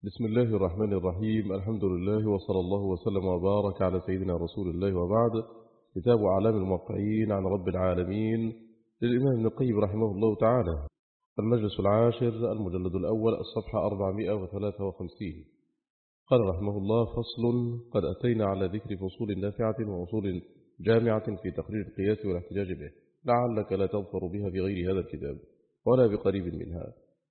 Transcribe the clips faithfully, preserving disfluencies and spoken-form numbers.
بسم الله الرحمن الرحيم. الحمد لله وصلى الله وسلم وبارك على سيدنا رسول الله، وبعد. كتاب أعلام الموقعين عن رب العالمين للإمام ابن القيم رحمه الله تعالى، المجلس العاشر، المجلد الأول، الصفحة أربعمائة وثلاثة وخمسين. قال رحمه الله: فصل. قد أتينا على ذكر فصول نافعة وأصول جامعة في تقرير القياس والاحتجاج به، لعلك لا تظفر بها في غير هذا الكتاب ولا بقريب منها،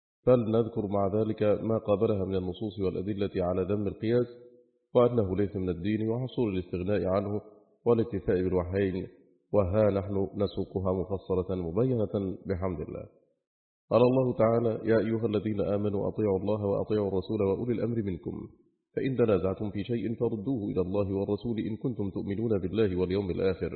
فلنذكر مع ذلك ما قابلها من النصوص والأدلة على ذم القياس، وأنه ليس من الدين، وحصول الاستغناء عنه والاكتفاء بالوحيين، وها نحن نسوقها مفصلة مبينة بحمد الله. قال الله تعالى: يا أيها الذين آمنوا أطيعوا الله وأطيعوا الرسول وأولي الأمر منكم، فإن تنازعتم في شيء فردوه إلى الله والرسول إن كنتم تؤمنون بالله واليوم الآخر.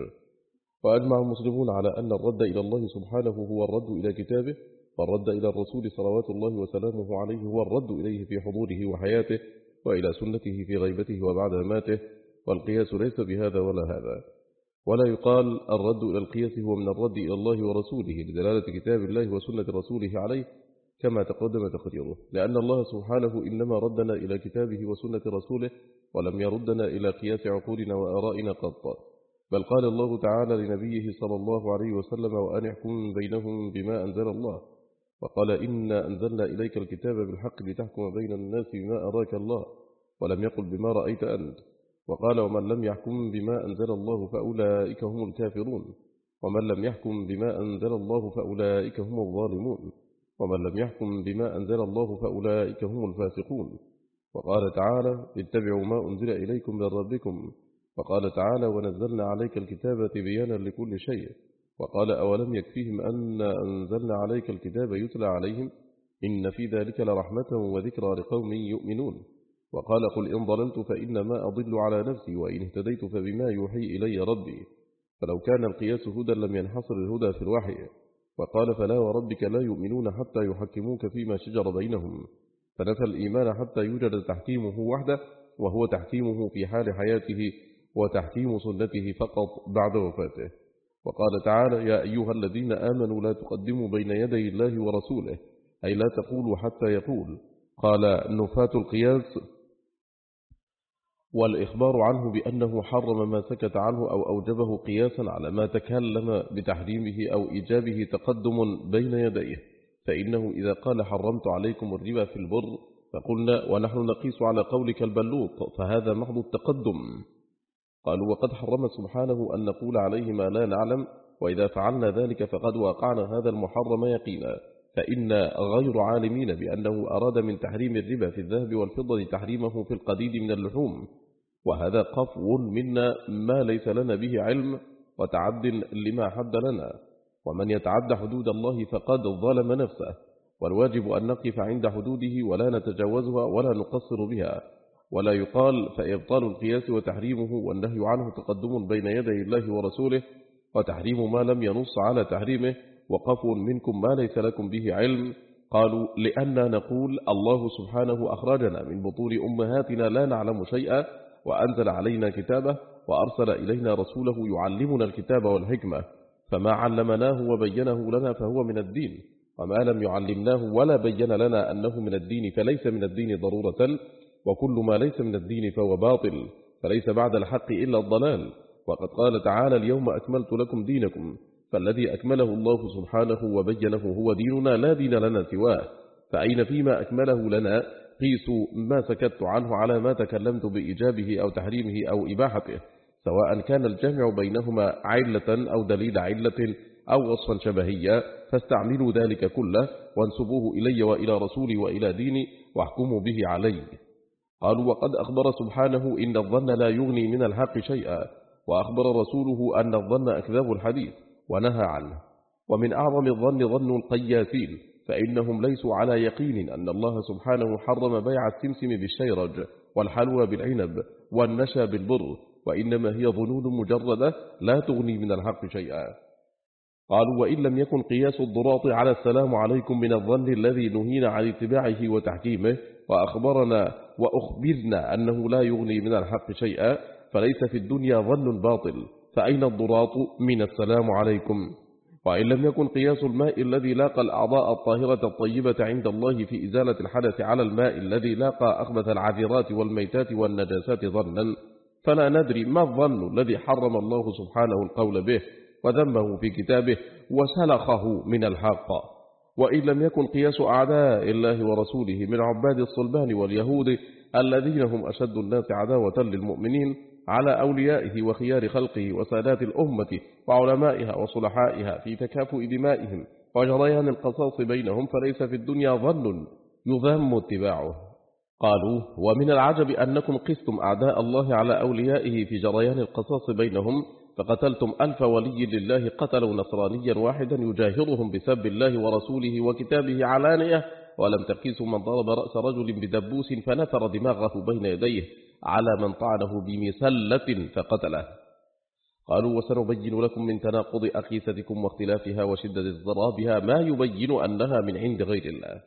وأجمع المسلمون على أن الرد إلى الله سبحانه هو الرد إلى كتابه، والرد إلى الرسول صلوات الله وسلامه عليه هو الرد إليه في حضوره وحياته، وإلى سنته في غيبته وبعد مماته، والقياس ليس بهذا ولا هذا. ولا يقال الرد إلى القياس هو من الرد إلى الله ورسوله لدلالة كتاب الله وسنة رسوله عليه، كما تقدم تقريره، لأن الله سبحانه إنما ردنا إلى كتابه وسنة رسوله، ولم يردنا إلى قياس عقولنا وآرائنا قط. بل قال الله تعالى لنبيه صلى الله عليه وسلم: وأن يحكم بينهم بما أنزل الله. وقال: إنا أنزلنا إليك الكتاب بالحق لتحكم بين الناس بما أراك الله، ولم يقل بما رأيت أنت. وقال: ومن لم يحكم بما أنزل الله فأولئك هم الكافرون، ومن لم يحكم بما أنزل الله فأولئك هم الظالمون، ومن لم يحكم بما أنزل الله فأولئك هم الفاسقون. وقال تعالى: اتبعوا ما أنزل إليكم من ربكم. وقال تعالى: ونزلنا عليك الكتاب تبيانا لكل شيء. وقال: أولم يكفيهم أن أنزلنا عليك الكتاب يتلى عليهم إن في ذلك لرحمة وذكرى لقوم يؤمنون. وقال: قل إن ضللت فإنما أضل على نفسي، وإن اهتديت فبما يوحي إلي ربي. فلو كان القياس هدى لم ينحصر الهدى في الوحي. وقال: فلا وربك لا يؤمنون حتى يحكموك فيما شجر بينهم. فنفى الإيمان حتى يوجد تحكيمه وحده، وهو تحكيمه في حال حياته، وتحكيم سنته فقط بعد وفاته. وقال تعالى: يا أيها الذين آمنوا لا تقدموا بين يدي الله ورسوله، أي لا تقولوا حتى يقول. قال: نفاة القياس والإخبار عنه بأنه حرم ما سكت عنه أو أوجبه قياسا على ما تكلم بتحريمه أو إيجابه تقدم بين يديه، فإنه إذا قال: حرمت عليكم الربا في البر، فقلنا ونحن نقيس على قولك البلوط، فهذا محض التقدم. قالوا: وقد حرم سبحانه أن نقول عليه ما لا نعلم، وإذا فعلنا ذلك فقد وقعنا هذا المحرم يقينا، فإن غير عالمين بأنه أراد من تحريم الربا في الذهب والفضة تحريمه في القديد من اللحوم، وهذا قفو منا ما ليس لنا به علم، وتعد لما حد لنا. ومن يتعد حدود الله فقد ظلم نفسه، والواجب أن نقف عند حدوده ولا نتجاوزها ولا نقصر بها. ولا يقال فإبطال القياس وتحريمه والنهي عنه تقدم بين يدي الله ورسوله، وتحريم ما لم ينص على تحريمه وقفوا منكم ما ليس لكم به علم. قالوا: لأننا نقول الله سبحانه أخرجنا من بطون أمهاتنا لا نعلم شيئا، وأنزل علينا كتابه، وأرسل إلينا رسوله يعلمنا الكتاب والحكمة، فما علمناه وبينه لنا فهو من الدين، وما لم يعلمناه ولا بين لنا أنه من الدين فليس من الدين ضرورة، وكل ما ليس من الدين فهو باطل، فليس بعد الحق إلا الضلال. وقد قال تعالى: اليوم أكملت لكم دينكم، فالذي أكمله الله سبحانه وبينه هو ديننا لا دين لنا سواه، فأين فيما أكمله لنا قيسوا ما سكت عنه على ما تكلمت بإيجابه أو تحريمه أو إباحته، سواء كان الجمع بينهما علة أو دليل علة أو وصفا شبهيا، فاستعملوا ذلك كله وانسبوه إلي وإلى رسولي وإلى ديني واحكموا به علي. قالوا: وقد أخبر سبحانه إن الظن لا يغني من الحق شيئا، وأخبر رسوله أن الظن أكذب الحديث ونهى عنه. ومن أعظم الظن ظن القياسين، فإنهم ليسوا على يقين أن الله سبحانه حرم بيع السمسم بالشيرج والحلوى بالعنب والنشا بالبر، وإنما هي ظنون مجردة لا تغني من الحق شيئا. قالوا: وإن لم يكن قياس الضراط على السلام عليكم من الظن الذي نهينا عن اتباعه وتحكيمه، وأخبرنا وأخبرنا أنه لا يغني من الحق شيئا، فليس في الدنيا ظن باطل، فأين الضراط من السلام عليكم؟ وإن لم يكن قياس الماء الذي لاقى الأعضاء الطاهرة الطيبة عند الله في إزالة الحدث على الماء الذي لاقى أخبث العذرات والميتات والنجاسات ظنا، فلا ندري ما الظن الذي حرم الله سبحانه القول به وذمه في كتابه وسلخه من الحق. وإن لم يكن قياس أعداء الله ورسوله من عباد الصلبان واليهود الذين هم أشد الناس عداوة للمؤمنين على أوليائه وخيار خلقه وسادات الأمة وعلمائها وصلحائها في تكافؤ دمائهم وجريان القصاص بينهم، فليس في الدنيا ظن يذم اتباعه. قالوا: ومن العجب أنكم قستم أعداء الله على أوليائه في جريان القصاص بينهم، فقتلتم ألف ولي لله قتلوا نصرانيا واحدا يجاهرهم بسب الله ورسوله وكتابه علانية، ولم تقيسوا من ضرب رأس رجل بدبوس فنثر دماغه بين يديه على من طعنه بمسلة فقتله. قالوا: وسنبين لكم من تناقض أقيستكم واختلافها وشدة اضطرابها ما يبين أنها من عند غير الله.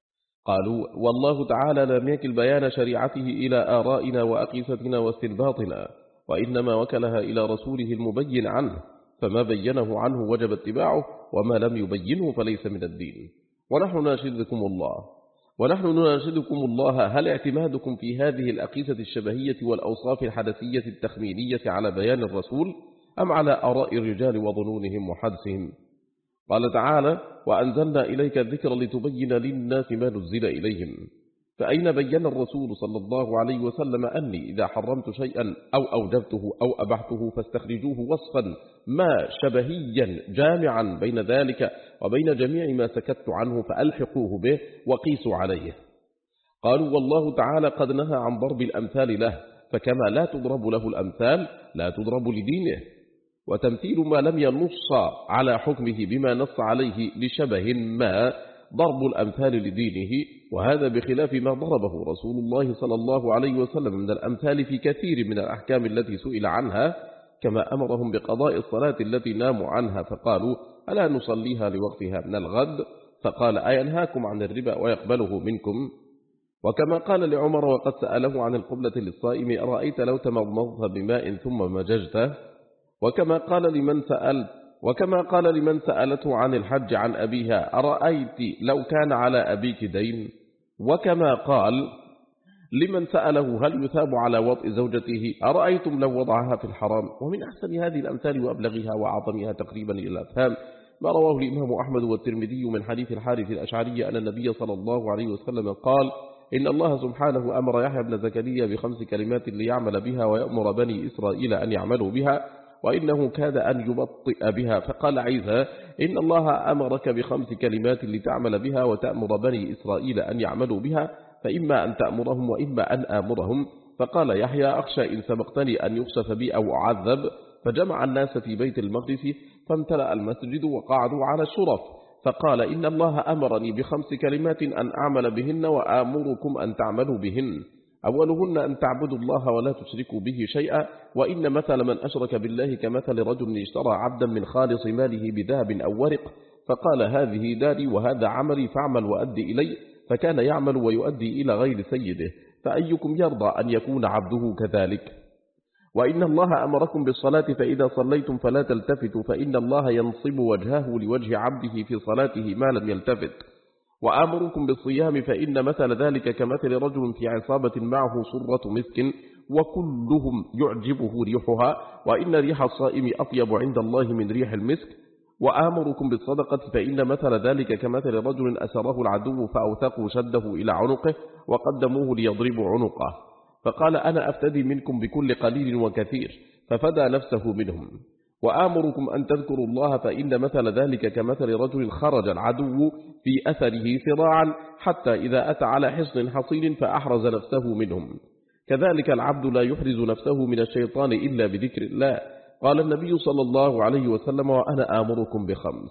قالوا: والله تعالى لم يكل بيان شريعته إلى آرائنا وأقيستنا واستنباطنا، وإنما وكلها إلى رسوله المبين عنه، فما بينه عنه وجب اتباعه، وما لم يبينه فليس من الدين. ونحن ناشدكم الله ونحن نناشدكم الله هل اعتمادكم في هذه الأقيسة الشبهية والأوصاف الحدثية التخمينية على بيان الرسول، أم على آراء الرجال وظنونهم وحدسهم؟ قال تعالى: وأنزلنا إليك الذكر لتبين للناس ما نزل إليهم. فأين بين الرسول صلى الله عليه وسلم أني إذا حرمت شيئا أو أوجبته أو أبحته فاستخرجوه وصفا ما شبهيا جامعا بين ذلك وبين جميع ما سكت عنه فألحقوه به وقيسوا عليه؟ قالوا: والله تعالى قد نهى عن ضرب الأمثال له، فكما لا تضرب له الأمثال لا تضرب لدينه. وتمثيل ما لم ينص على حكمه بما نص عليه لشبه ما ضرب الأمثال لدينه، وهذا بخلاف ما ضربه رسول الله صلى الله عليه وسلم من الأمثال في كثير من الأحكام التي سئل عنها، كما أمرهم بقضاء الصلاة التي ناموا عنها فقالوا: ألا نصليها لوقتها من الغد؟ فقال: أينهاكم عن الربا ويقبله منكم؟ وكما قال لعمر وقد سأله عن القبلة للصائم: أرأيت لو تمضمضت بماء ثم مججته؟ وكما قال لمن سأل وكما قال لمن سألته عن الحج عن أبيها: أرأيت لو كان على أبيك دين؟ وكما قال لمن سأله: هل يثاب على وطء زوجته؟ أرأيتم لو وضعها في الحرام؟ ومن أحسن هذه الأمثال وأبلغها وأعظمها تقريبا إلى الأفهام ما رواه الإمام أحمد والترمذي من حديث الحارث الأشعري أن النبي صلى الله عليه وسلم قال: إن الله سبحانه أمر يحيى بن زكريا بخمس كلمات ليعمل بها ويأمر بني إسرائيل أن يعملوا بها، وإنه كاد أن يبطئ بها، فقال عيسى: إن الله أمرك بخمس كلمات لتعمل بها وتأمر بني إسرائيل أن يعملوا بها، فإما أن تأمرهم وإما أن آمرهم. فقال يحيى: أخشى إن سبقتني أن يخسف بي أو أعذب. فجمع الناس في بيت المقدس فامتلأ المسجد وقعدوا على الشرف، فقال: إن الله أمرني بخمس كلمات أن أعمل بهن وآمركم أن تعملوا بهن. أولهن أن تعبدوا الله ولا تشركوا به شيئا، وإن مثل من أشرك بالله كمثل رجل اشترى عبدا من خالص ماله بذهب أو ورق، فقال: هذه داري وهذا عملي فاعمل وأدي إلي، فكان يعمل ويؤدي إلى غير سيده، فأيكم يرضى أن يكون عبده كذلك؟ وإن الله أمركم بالصلاة فإذا صليتم فلا تلتفتوا، فإن الله ينصب وجهه لوجه عبده في صلاته ما لم يلتفت. وآمركم بالصيام فإن مثل ذلك كمثل رجل في عصابة معه صرة مسك وكلهم يعجبه ريحها، وإن ريح الصائم أطيب عند الله من ريح المسك. وآمركم بالصدقة فإن مثل ذلك كمثل رجل أسره العدو فأوثقوا شده إلى عنقه وقدموه ليضربوا عنقه، فقال: أنا أفتدي منكم بكل قليل وكثير، ففدى نفسه منهم. وآمركم أن تذكروا الله فإن مثل ذلك كمثل رجل خرج العدو في أثره سراعا حتى إذا أتى على حصن حصين فأحرز نفسه منهم. كذلك العبد لا يحرز نفسه من الشيطان إلا بذكر الله. قال النبي صلى الله عليه وسلم: وأنا آمركم بخمس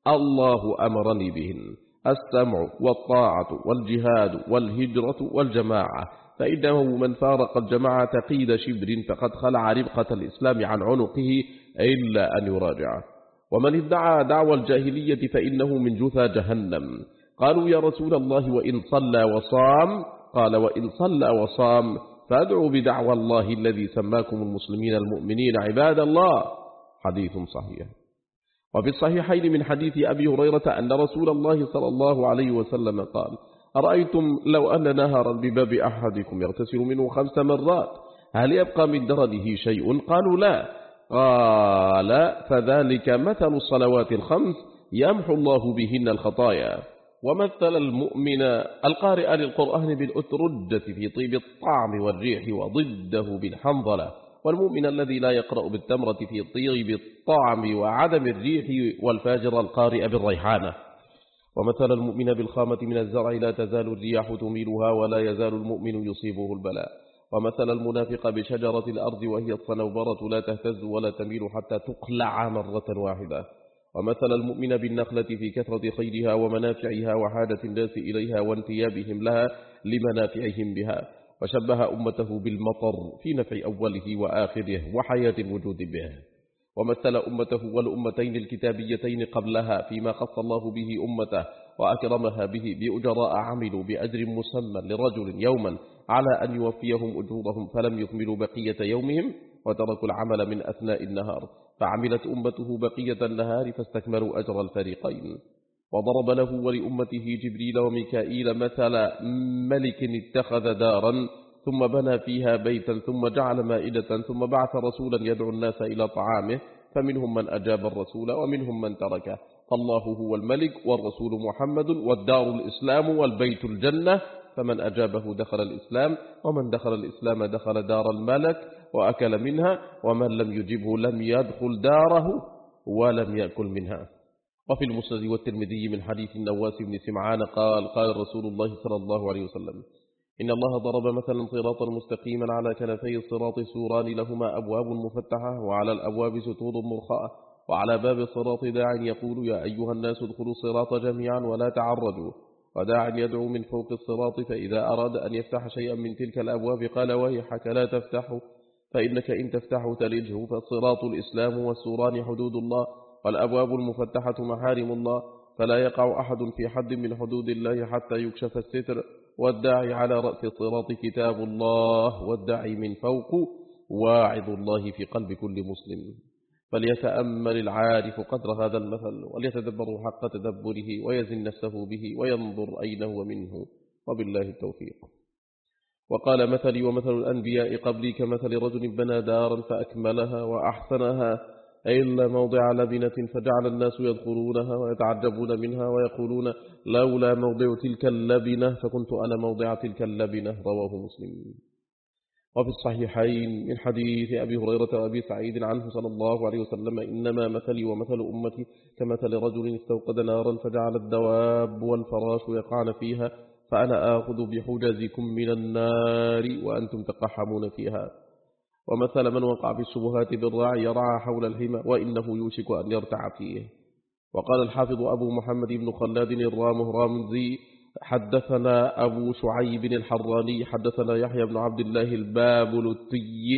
الله أمرني بهن: السمع والطاعة والجهاد والهجرة والجماعة، فإنه من فارق الجماعة قيد شبر فقد خلع ربقة الإسلام عن عنقه إلا أن يراجع. ومن ادعى دعوى الجاهلية فإنه من جثى جهنم. قالوا: يا رسول الله وإن صلى وصام؟ قال: وإن صلى وصام فادعوا بدعوى الله الذي سماكم المسلمين المؤمنين عباد الله. حديث صحيح. وفي الصحيحين من حديث أبي هريرة أن رسول الله صلى الله عليه وسلم قال: أرأيتم لو أن نهرا بباب أحدكم يغتسل منه خمس مرات هل يبقى من درنه شيء؟ قالوا لا. قال: فذلك مثل الصلوات الخمس يمحو الله بهن الخطايا. ومثل المؤمن القارئ للقرآن بالأترجة في طيب الطعم والريح وضده بالحنظلة، والمؤمن الذي لا يقرأ بالتمرة في طيب الطعم وعدم الريح، والفاجر القارئ بالريحانة. ومثل المؤمن بالخامة من الزرع لا تزال الرياح تميلها ولا يزال المؤمن يصيبه البلاء. ومثل المنافق بشجرة الأرض وهي الصنوبرة لا تهتز ولا تميل حتى تقلع مرة واحدة. ومثل المؤمن بالنخلة في كثرة خيرها ومنافعها وحاجة الناس إليها وانتيابهم لها لمنافعهم بها. وشبه أمته بالمطر في نفع أوله وآخره وحياة الوجود به. ومثل أمته والأمتين الكتابيتين قبلها فيما خص الله به أمته وأكرمها به بأجراء عملوا بأجر مسمى لرجل يوما على أن يوفيهم أجورهم فلم يكملوا بقية يومهم وتركوا العمل من أثناء النهار، فعملت أمته بقية النهار فاستكملوا أجر الفريقين. وضرب له ولأمته جبريل وميكائيل مثل ملك اتخذ دارا ثم بنى فيها بيتا ثم جعل مائدة ثم بعث رسولا يدعو الناس إلى طعامه، فمنهم من أجاب الرسول ومنهم من تركه. فالله هو الملك والرسول محمد والدار الإسلام والبيت الجنة، فمن أجابه دخل الإسلام، ومن دخل الإسلام دخل دار الملك وأكل منها، ومن لم يجبه لم يدخل داره ولم يأكل منها. وفي المسند والترمذي من حديث النواس بن سمعان قال: قال رسول الله صلى الله عليه وسلم: إن الله ضرب مثلا صراطا مستقيما على كنفي الصراط سوران لهما أبواب مفتحة وعلى الأبواب ستور مرخاة، وعلى باب الصراط داع يقول: يا أيها الناس ادخلوا الصراط جميعا ولا تعرجوا، وداع يدعو من فوق الصراط، فإذا أراد أن يفتح شيئا من تلك الأبواب قال: ويحك لا تفتحه، فإنك إن تفتحه تلجه. فالصراط الإسلام والسوران حدود الله، والأبواب المفتحة محارم الله، فلا يقع أحد في حد من حدود الله حتى يكشف الستر. والداعي على رأس الصراط كتاب الله، والداعي من فوق واعظ الله في قلب كل مسلم. فليتأمل العارف قدر هذا المثل وليتدبر حق تدبره ويزن نفسه به وينظر أين هو منه، وبالله التوفيق. وقال: مثلي ومثل الأنبياء قبلي كمثل رجل بنى دارا فأكملها وأحسنها إلا موضع لبنة، فجعل الناس يدخلونها ويتعجبون منها ويقولون: لولا موضع تلك اللبنة فكنت أنا موضع تلك اللبنة. رواه مسلم. وفي الصحيحين من حديث أبي هريرة وأبي سعيد عنه صلى الله عليه وسلم: إنما مثلي ومثل أمتي كمثل رجل استوقد نارا فجعل الدواب والفراش يقعن فيها، فأنا آخذ بحجزكم من النار وأنتم تقحمون فيها. ومثل من وقع في الشبهات بالراعي يرعى حول الحمى وإنه يوشك أن يرتع فيه. وقال الحافظ أبو محمد بن خلاد الرامزي: حدثنا أبو شعيب الحراني حدثنا يحيى بن عبد الله البابلتي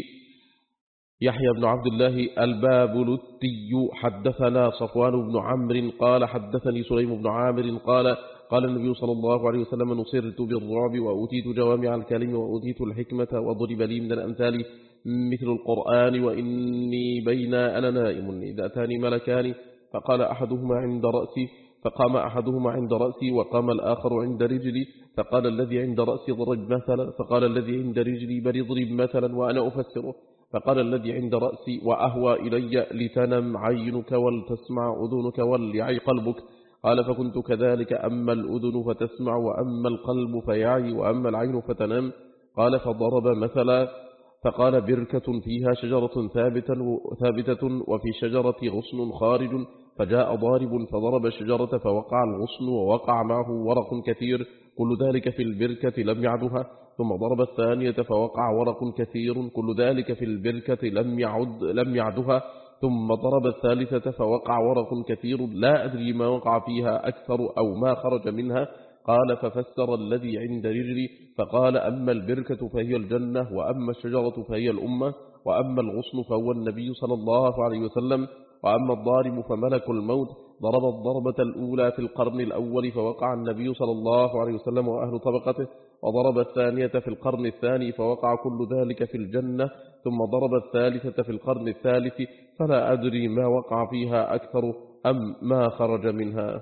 يحيى بن عبد الله البابلتي حدثنا صفوان بن عمرو قال: حدثني سليم بن عامر قال: قال النبي صلى الله عليه وسلم: نصرت بالرعب وأوتيت جوامع الكلم وأوتيت الحكمة وضرب لي من الأمثال مثل القرآن، وإني بين أنا نائم إذا أتاني ملكان فقال أحدهما عند رأسي فقام أحدهما عند رأسي وقام الآخر عند رجلي، فقال الذي عند رأسي ضرب مثلا، فقال الذي عند رجلي بل اضرب مثلا وأنا أفسره، فقال الذي عند رأسي: وأهوى إلي لتنم عينك ولتسمع أذنك وليعي قلبك. قال: فكنت كذلك، أما الأذن فتسمع وأما القلب فيعي وأما العين فتنام. قال: فضرب مثلا فقال: بركة فيها شجرة ثابتة وفي شجرة غصن خارج، فجاء ضارب فضرب الشجرة فوقع الغصن ووقع معه ورق كثير، كل ذلك في البركة لم يعدها، ثم ضرب الثانية فوقع ورق كثير، كل ذلك في البركة لم يعد لم يعدها، ثم ضرب الثالثة فوقع ورق كثير لا أدري ما وقع فيها أكثر أو ما خرج منها. قال: ففسر الذي عند رجلي فقال: أما البركة فهي الجنة، وأما الشجرة فهي الأمة، وأما الغصن فهو النبي صلى الله عليه وسلم، وأما الضارب فملك الموت. ضرب الضربة الأولى في القرن الأول فوقع النبي صلى الله عليه وسلم وأهل طبقته، وضرب الثانية في القرن الثاني فوقع كل ذلك في الجنة، ثم ضرب الثالثة في القرن الثالث فلا أدري ما وقع فيها أكثر أم ما خرج منها.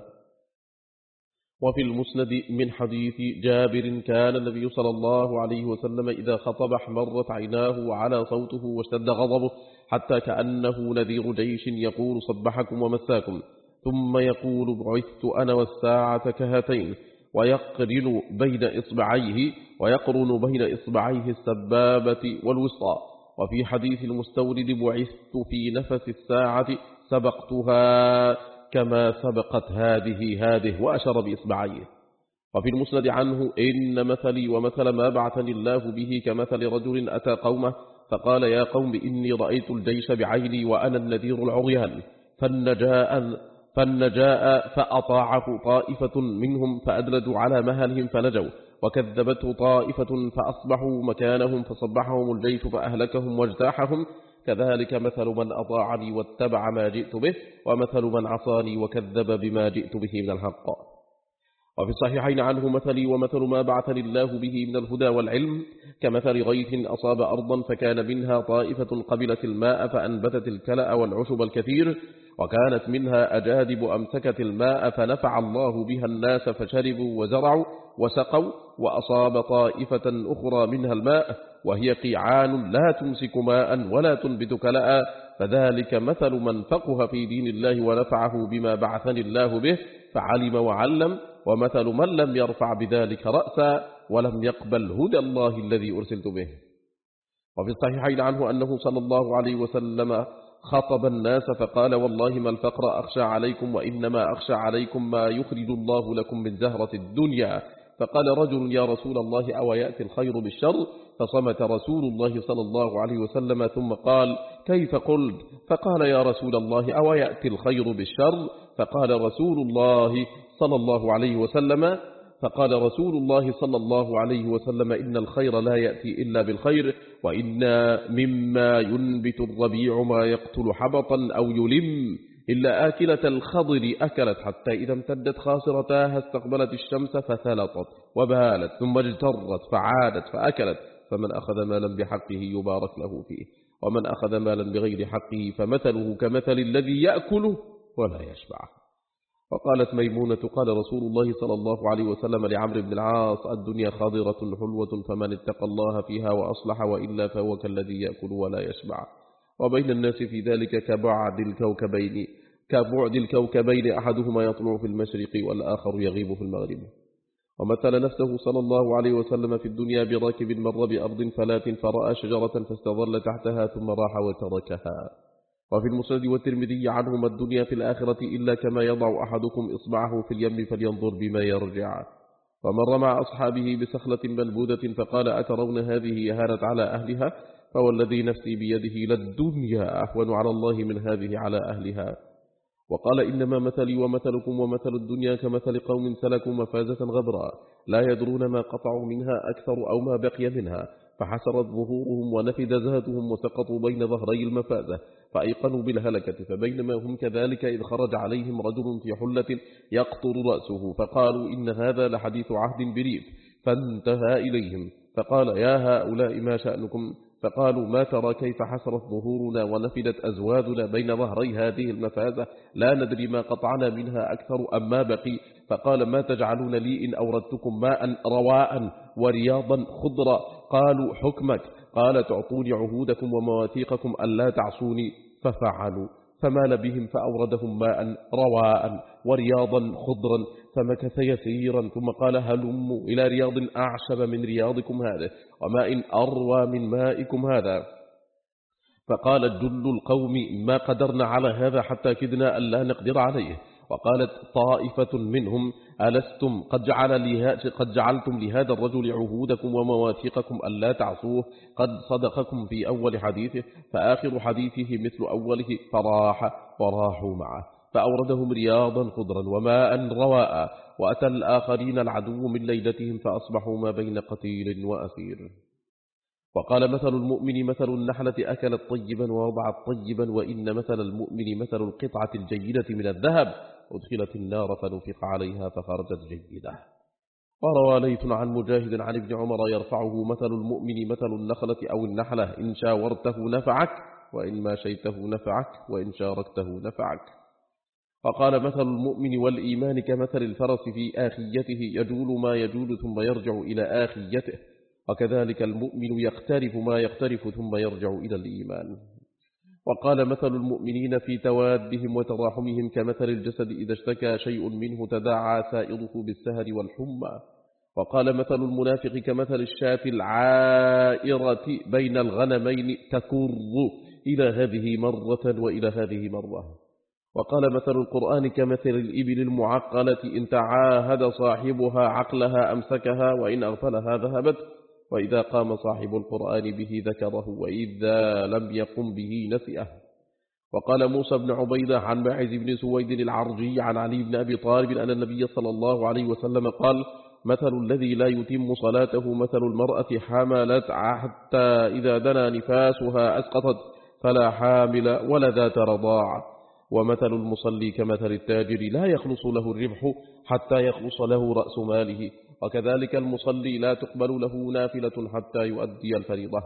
وفي المسند من حديث جابر كان النبي صلى الله عليه وسلم إذا خطب احمرت عيناه وعلى صوته واشتد غضبه حتى كأنه نذير جيش يقول صبحكم ومساكم، ثم يقول بعثت أنا والساعة كهاتين، ويقرن بين إصبعيه ويقرن بين إصبعيه السبابة والوسطى. وفي حديث المستورد بعثت في نفس الساعة سبقتها كما سبقت هذه هذه، وأشر بإصبعيه. وفي المسند عنه إن مثلي ومثل ما بعثني الله به كمثل رجل أتى قومه فقال يا قوم إني رأيت الجيش بعيني وأنا النذير العريان، فالنجاء, فالنجاء فأطاعه طائفة منهم فأدلجوا على مهلهم فنجوا، وكذبته طائفة فأصبحوا مكانهم فصبحهم الجيش فأهلكهم واجتاحهم. كذلك مثل من أطاعني واتبع ما جئت به، ومثل من عصاني وكذب بما جئت به من الحق. وفي الصحيحين عنه مثلي ومثل ما بعثني الله به من الهدى والعلم كمثل غيث أصاب أرضا فكان منها طائفة قبلت الماء فأنبتت الكلأ والعشب الكثير، وكانت منها أجادب أمسكت الماء فنفع الله بها الناس فشربوا وزرعوا وسقوا، وأصاب طائفة أخرى منها الماء وهي قيعان لا تمسك ماء ولا تنبت كلأ، فذلك مثل من فقه في دين الله ونفعه بما بعثني الله به فعلم وعلم، ومثل من لم يرفع بذلك رأسا ولم يقبل هدى الله الذي أرسلت به. وفي الصحيحين عنه أنه صلى الله عليه وسلم خطب الناس فقال والله ما الفقر أخشى عليكم، وإنما أخشى عليكم ما يخرج الله لكم من زهرة الدنيا. فقال رجل يا رسول الله أو يأتي الخير بالشر؟ فصمت رسول الله صلى الله عليه وسلم ثم قال كيف قلت؟ فقال يا رسول الله أو يأتي الخير بالشر؟ فقال رسول الله صلى الله عليه وسلم فقال رسول الله صلى الله عليه وسلم إن الخير لا يأتي إلا بالخير، وإن مما ينبت الربيع ما يقتل حبطا أو يلم إلا آكلة الخضر أكلت حتى إذا امتدت خاصرتاها استقبلت الشمس فثلطت وبالت ثم اجترت فعادت فأكلت، فمن أخذ مالا بحقه يبارك له فيه، ومن أخذ مالا بغير حقه فمثله كمثل الذي يأكله ولا يشبع. وقالت ميمونة قال رسول الله صلى الله عليه وسلم لعمرو بن العاص الدنيا خاضرة حلوة فمن اتقى الله فيها وأصلح وإلا فهو كالذي يأكل ولا يشبع. وبين الناس في ذلك كبعد الكوكبين كبعد الكوكبين أحدهما يطلع في المشرق والآخر يغيب في المغرب. ومثل نفسه صلى الله عليه وسلم في الدنيا براكب مر بأرض فلات فرأى شجرة فاستظل تحتها ثم راح وتركها. وفي المسند والترمذي عنهما الدنيا في الآخرة إلا كما يضع أحدكم إصبعه في اليم فلينظر بما يرجع. ومر مع أصحابه بسخلة منبوذة فقال أترون هذه هانت على أهلها؟ فوالذي نفسي بيده للدنيا أهون على الله من هذه على أهلها. وقال إنما مثلي ومثلكم ومثل الدنيا كمثل قوم سلكوا مفازة غبرا لا يدرون ما قطعوا منها أكثر أو ما بقي منها، فحسرت ظهورهم ونفد زهدهم وسقطوا بين ظهري المفازة فأيقنوا بالهلكة. فبينما هم كذلك إذ خرج عليهم رجل في حلة يقطر رأسه فقالوا إن هذا لحديث عهد بريف، فانتهى إليهم فقال يا هؤلاء ما شأنكم؟ فقالوا ما ترى كيف حسرت ظهورنا ونفدت أزوادنا بين ظهري هذه المفازة لا ندري ما قطعنا منها أكثر أم ما بقي. فقال ما تجعلون لي إن أوردتكم ماء رواء ورياضا خضرا؟ قالوا حكمك. قال تعطوني عهودكم ومواثيقكم ألا تعصوني، ففعلوا فمال بهم فأوردهم ماء رواء ورياضا خضرا فمكث يسيرا ثم قال هلموا إلى رياض أعشب من رياضكم هذا وماء أروى من مائكم هذا. فقال جل القوم ما قدرنا على هذا حتى كدنا ألا نقدر عليه. وقالت طائفة منهم ألستم قد, جعل قد جعلتم لهذا الرجل عهودكم ومواثيقكم ألا تعصوه؟ قد صدقكم في أول حديثه فآخر حديثه مثل أوله، فراح وراحوا معه فأوردهم رياضا خضرا وماء رواء، وأتى الآخرين العدو من ليلتهم فأصبحوا ما بين قتيل وأسير. وقال مثل المؤمن مثل النحلة أكلت طيبا ووضعت طيبا، وإن مثل المؤمن مثل القطعة الجيدة من الذهب أدخلت النار فنفق عليها فخرجت جيدة. وروى ليث عن مجاهد عن ابن عمر يرفعه مثل المؤمن مثل النخلة أو النحلة إن شاورته نفعك وإن ما شيته نفعك وإن شاركته نفعك. وقال مثل المؤمن والإيمان كمثل الفرس في آخيته يجول ما يجول ثم يرجع إلى آخيته، وكذلك المؤمن يقترف ما يقترف ثم يرجع إلى الإيمان. وقال مثل المؤمنين في توادهم وتراحمهم كمثل الجسد إذا اشتكى شيء منه تداعى سائره بالسهر والحمى. وقال مثل المنافق كمثل الشاة العائرة بين الغنمين تكر إلى هذه مرة وإلى هذه مرة. وقال مثل القرآن كمثل الإبل المعقلة إن تعاهد صاحبها عقلها أمسكها وإن أغفلها ذهبت، وإذا قام صاحب القرآن به ذكره وإذا لم يقم به نسئه. وقال موسى بن عبيدة عن ماعز بن سويد العرجي عن علي بن أبي طالب أن النبي صلى الله عليه وسلم قال: مثل الذي لا يتم صلاته مثل المرأة حملت حتى إذا دنا نفاسها أسقطت فلا حامل ولا ذات رضاع. ومثل المصلي كمثل التاجر لا يخلص له الربح حتى يخلص له رأس ماله، وكذلك المصلي لا تقبل له نافلة حتى يؤدي الفريضة.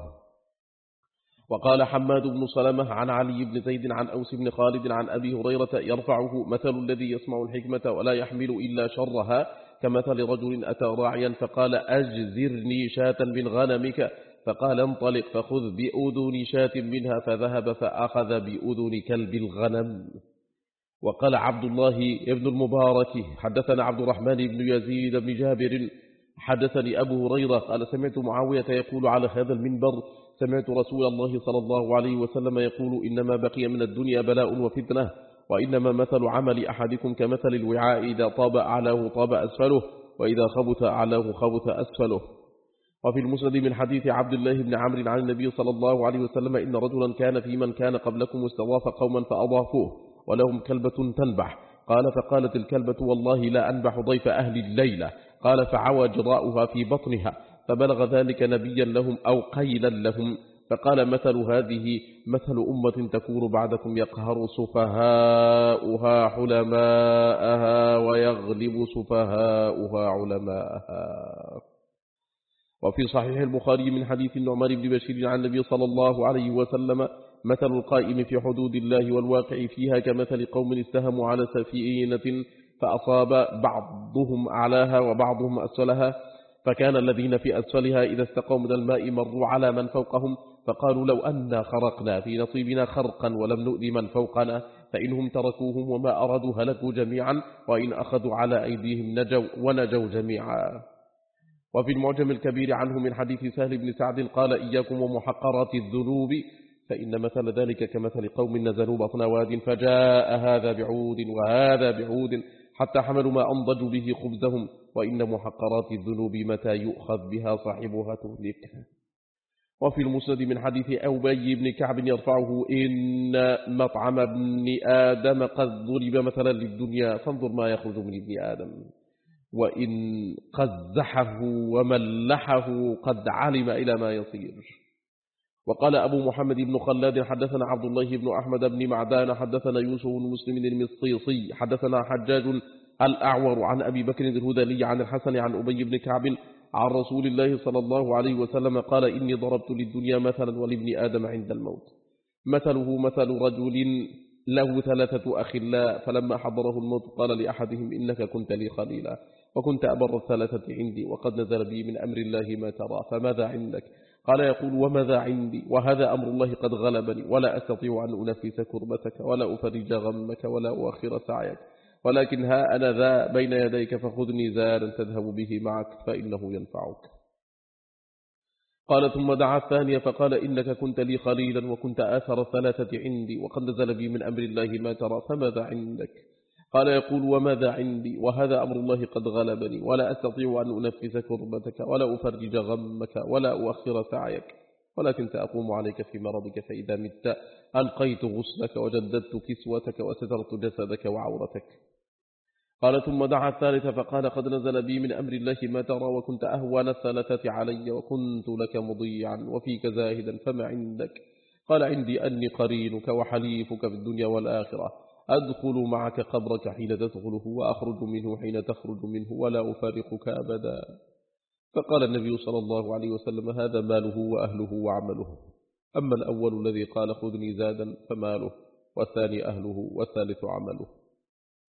وقال حماد بن سلمة عن علي بن زيد عن أوس بن خالد عن أبي هريرة يرفعه: مثل الذي يسمع الحكمة ولا يحمل إلا شرها كمثل رجل أتى راعيا فقال: أجزرني شاة من غنمك، فقال: انطلق فخذ بأذن شاة منها، فذهب فأخذ بأذن كلب الغنم. وقال عبد الله بن المبارك: حدثنا عبد الرحمن بن يزيد بن جابر حدثني أبو هريرة قال: سمعت معاوية يقول على هذا المنبر: سمعت رسول الله صلى الله عليه وسلم يقول: إنما بقي من الدنيا بلاء وفتنة، وإنما مثل عمل أحدكم كمثل الوعاء إذا طاب أعلاه طاب أسفله، وإذا خبث أعلاه خبث أسفله. وفي المسند من حديث عبد الله بن عمرو عن النبي صلى الله عليه وسلم: إن رجلا كان في من كان قبلكم استضاف قوما فأضافوه ولهم كلبة تنبح، قال: فقالت الكلبة: والله لا أنبح ضيف أهل الليلة. قال: فعوى جراؤها في بطنها، فبلغ ذلك نبيا لهم أو قيلا لهم، فقال: مثل هذه مثل أمة تكون بعدكم يقهر سفهاؤها حلماءها ويغلب سفهاؤها علماءها. وفي صحيح البخاري من حديث النعمان بن بشير عن النبي صلى الله عليه وسلم: مثل القائم في حدود الله والواقع فيها كمثل قوم استهموا على سفينة فأصاب بعضهم أعلاها وبعضهم أسفلها، فكان الذين في أسفلها إذا استقوا من الماء مروا على من فوقهم فقالوا: لو أننا خرقنا في نصيبنا خرقا ولم نؤذي من فوقنا، فإنهم تركوهم وما أرادوا هلكوا جميعا، وإن أخذوا على أيديهم نجوا ونجوا جميعا. وفي المعجم الكبير عنه من حديث سهل بن سعد قال: إياكم ومحقرات الذنوب، فإن مثل ذلك كمثل قوم نزلوا بطن واد فجاء هذا بعود وهذا بعود حتى حملوا ما أنضجوا به خبزهم، وإن محقرات الذنوب متى يؤخذ بها صاحبها تهلكها. وفي المسند من حديث أبي بن كعب يرفعه: إن مطعم ابن آدم قد ضرب مثلا للدنيا، فانظر ما يخرج من ابن آدم، وإن قزحه وملحه قد علم إلى ما يصير. وقال أبو محمد بن خلاد: حدثنا عبد الله بن أحمد بن معدان حدثنا يوسف بن مسلم المصيصي حدثنا حجاج الأعور عن أبي بكر الهذلي عن الحسن عن أبي بن كعب عن رسول الله صلى الله عليه وسلم قال: إني ضربت للدنيا مثلا ولابن آدم عند الموت، مثله مثل رجل له ثلاثة أخلاء، فلما حضره الموت قال لأحدهم: إنك كنت لي خليلا وكنت أبر الثلاثة عندي، وقد نزل بي من أمر الله ما ترى، فماذا عندك؟ قال: يقول: وماذا عندي وهذا أمر الله قد غلبني، ولا أستطيع أن أنفس كربتك ولا أفرج غمك ولا أؤخر سعيك، ولكن ها أنا ذا بين يديك، فخذني زارا تذهب به معك فإنه ينفعك. قال: ثم دعا الثانية فقال: إنك كنت لي خليلا وكنت آثر الثلاثة عندي، وقد نزل بي من أمر الله ما ترى، فماذا عندك؟ قال: يقول: وماذا عندي وهذا أمر الله قد غلبني، ولا أستطيع أن أنفس كربتك ولا أفرج غمك ولا أؤخر سعيك، ولكن سأقوم عليك في مرضك، فإذا مت ألقيت غسلك وجددت كسوتك وسترت جسدك وعورتك. قال: ثم دعا الثالث فقال: قد نزل بي من أمر الله ما ترى، وكنت أهون الثلاثة علي وكنت لك مضيعا وفيك زاهدا، فما عندك؟ قال: عندي أني قرينك وحليفك في الدنيا والآخرة، أدخل معك قبرك حين تدخله وأخرج منه حين تخرج منه، ولا أفارقك أبدا. فقال النبي صلى الله عليه وسلم: هذا ماله وأهله وعمله. أما الأول الذي قال: خذني زادا، فماله، والثاني أهله، والثالث عمله.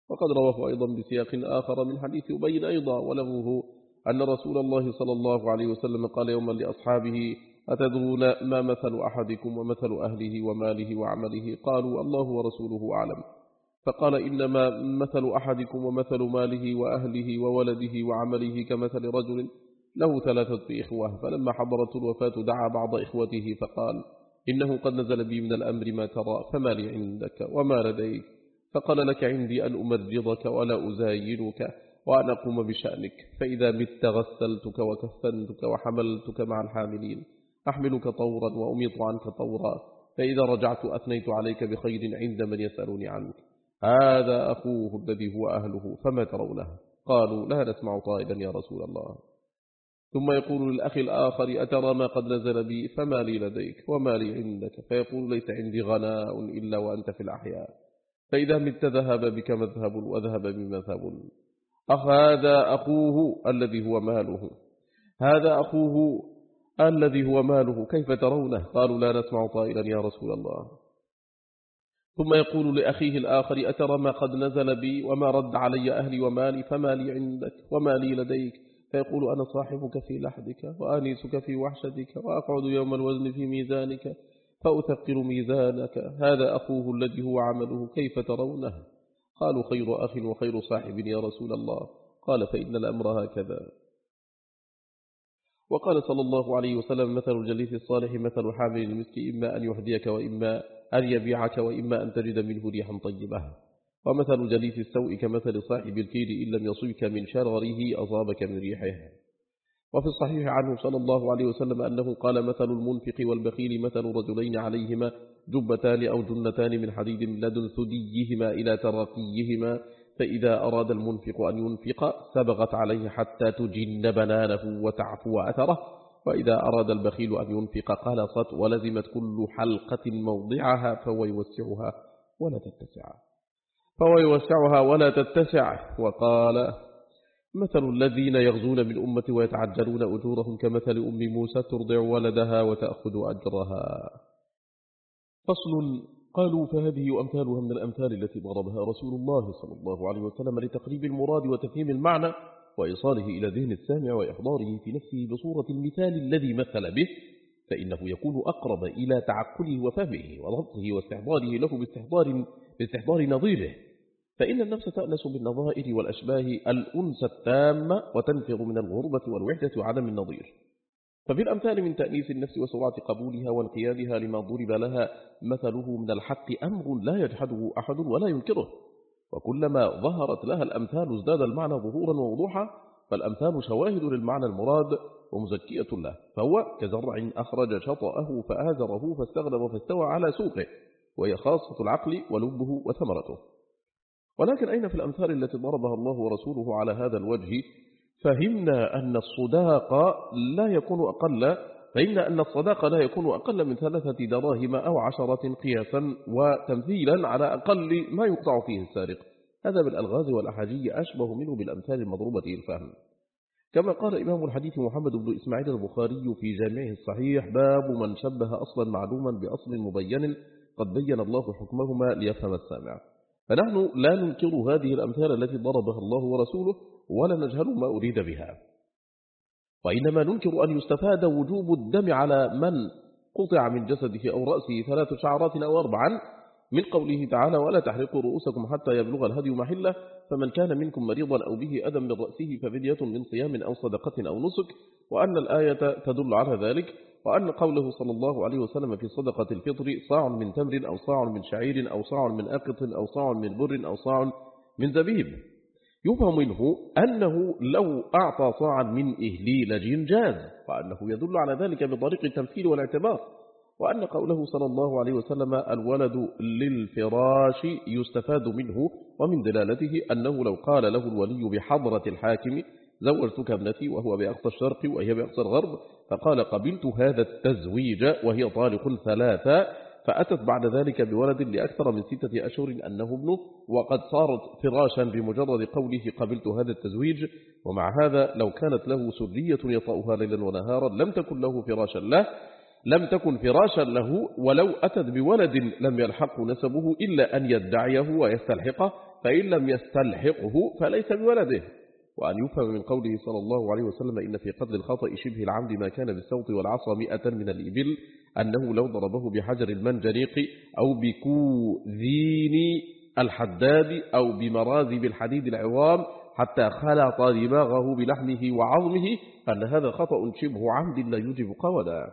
وقد رواه أيضا بسياق آخر من حديث أبي أيضا ولفظه أن رسول الله صلى الله عليه وسلم قال يوما لأصحابه أتدرون ما مثل أحدكم ومثل أهله وماله وعمله؟ قالوا الله ورسوله أعلم. فقال إنما مثل أحدكم ومثل ماله وأهله وولده وعمله كمثل رجل له ثلاثة إخوة، فلما حضرت الوفاة دعا بعض إخوته فقال إنه قد نزل بي من الأمر ما ترى، فما لي عندك وما لديك؟ فقال لك عندي أن أمرضك ولا أزاينك وأن أقوم بشأنك، فإذا مت غسلتك وكفنتك وحملتك مع الحاملين، أحملك طورا وأميط عنك طورا، فإذا رجعت أثنيت عليك بخير عند من يسألني عنك. هذا أخوه الذي هو أهله، فما ترونه؟ قالوا لا نسمع طائلا يا رسول الله. ثم يقول للأخ الآخر أترى ما قد نزل بي؟ فما لي لديك وما لي عندك؟ فيقول ليس عندي غناء إلا وأنت في الأحياء، فإذا مت ذهب بك مذهب وذهب بمذهب. أخ هذا أخوه الذي هو ماله، هذا أخوه الذي هو ماله، كيف ترونه؟ قالوا لا نسمع طائلا يا رسول الله. ثم يقول لأخيه الآخر أترى ما قد نزل بي وما رد علي أهلي ومالي؟ فما لي عندك وما لي لديك؟ فيقول أنا صاحبك في لحدك وآنيسك في وحشتك وأقعد يوم الوزن في ميزانك فأثقل ميزانك، هذا أخوه الذي هو عمله، كيف ترونه؟ قالوا خير أخ وخير صاحب يا رسول الله. قال فإن الأمر هكذا. وقال صلى الله عليه وسلم مثل الجليس الصالح مثل حامل المسك، إما أن يهديك وإما أن يبيعك وإما أن تجد منه ريحا طيبة. ومثل جليس السوء كمثل صاحب الكيل، إن لم يصبك من شرره أصابك من ريحه. وفي الصحيح عنه صلى الله عليه وسلم أنه قال مثل المنفق والبخيل مثل رجلين عليهما جبتان أو جنتان من حديد من لدن ثديهما إلى ترقيهما، فإذا أراد المنفق أن ينفق سبغت عليه حتى تجن بنانه وتعفو أثره، وإذا أراد البخيل أن ينفق قلصت ولزمت كل حلقة موضعها فهو يوسعها ولا تتسع فهو يوسعها ولا تتسع. وقال مثل الذين يغزون من أمة ويتعجلون أجورهم كمثل أم موسى ترضع ولدها وتأخذ أجرها. فصل. قالوا فهذه أمثالها من الأمثال التي ضربها رسول الله صلى الله عليه وسلم لتقريب المراد وتفهيم المعنى وإيصاله إلى ذهن السامع وإحضاره في نفسه بصورة المثال الذي مثل به، فإنه يكون أقرب إلى تعقله وفهمه وضبطه واستحضاره له باستحضار, باستحضار نظيره، فإن النفس تأنس بالنظائر والأشباه الأنس التام وتنفر من الغربة والوحدة وعدم النظير. ففي الأمثال من تأنيس النفس وسرعة قبولها وانقيادها لما ضرب لها مثله من الحق أمر لا يجحده أحد ولا ينكره، وكلما ظهرت لها الأمثال ازداد المعنى ظهورا ووضوحا، فالأمثال شواهد للمعنى المراد ومزكية له، فهو كزرع أخرج شطأه فآزره فاستغلب فاستوى على سوقه، وهي خاصة العقل ولبه وثمرته. ولكن أين في الأمثال التي ضربها الله ورسوله على هذا الوجه فهمنا أن الصداق لا يكون أقل فإن أن الصداق لا يكون أقل من ثلاثة دراهم أو عشرة قياسا وتمثيلا على أقل ما يقطع فيه السارق. هذا بالألغاز والأحاجي أشبه منه بالأمثال المضروبة الفهم، كما قال إمام الحديث محمد بن إسماعيل البخاري في جامعه الصحيح: باب من شبه أصلا معلوما بأصل مبين قد بين الله حكمهما ليفهم السامع. فنحن لا ننكر هذه الأمثال التي ضربها الله ورسوله ولا نجهل ما أريد بها، وإنما ننكر أن يستفاد وجوب الدم على من قطع من جسده أو رأسه ثلاث شعرات أو أربعا من قوله تعالى: ولا تحرقوا رؤوسكم حتى يبلغ الهدي محله، فمن كان منكم مريضا أو به أذى من رأسه ففدية من صيام أو صدقة أو نسك، وأن الآية تدل على ذلك، وأن قوله صلى الله عليه وسلم في صدقة الفطر: صاع من تمر أو صاع من شعير أو صاع من أقط أو صاع من بر أو صاع من زبيب، يفهم منه أنه لو أعطى صاعا من إهليل جنجاز، وأنه يدل على ذلك بطريق التمثيل والاعتبار، وأن قوله صلى الله عليه وسلم: الولد للفراش يستفاد منه ومن دلالته أنه لو قال له الولي بحضرة الحاكم: زوجتك ابنتي وهو بأقصى الشرق وهي بأقصى الغرب، فقال: قبلت هذا التزويج وهي طالق ثلاثة، فأتت بعد ذلك بولد لأكثر من ستة أشهر أنه ابنه، وقد صارت فراشا بمجرد قوله: قبلت هذا التزويج، ومع هذا لو كانت له سرية يطأها ليلا ونهارا لم تكن له فراشا له لم تكن فراشا له ولو أتت بولد لم يلحق نسبه إلا أن يدعيه ويستلحقه، فإن لم يستلحقه فليس بولده. وأن يفهم من قوله صلى الله عليه وسلم إن في قتل الخطأ شبه العمد ما كان بالسوط والعصا مئة من الإبل أنه لو ضربه بحجر المنجنيق أو بكوذين الحداد أو بمرازب الحديد العظام حتى خلط دماغه بلحمه وعظمه أن هذا خطأ شبه عمد لا يجب قولا.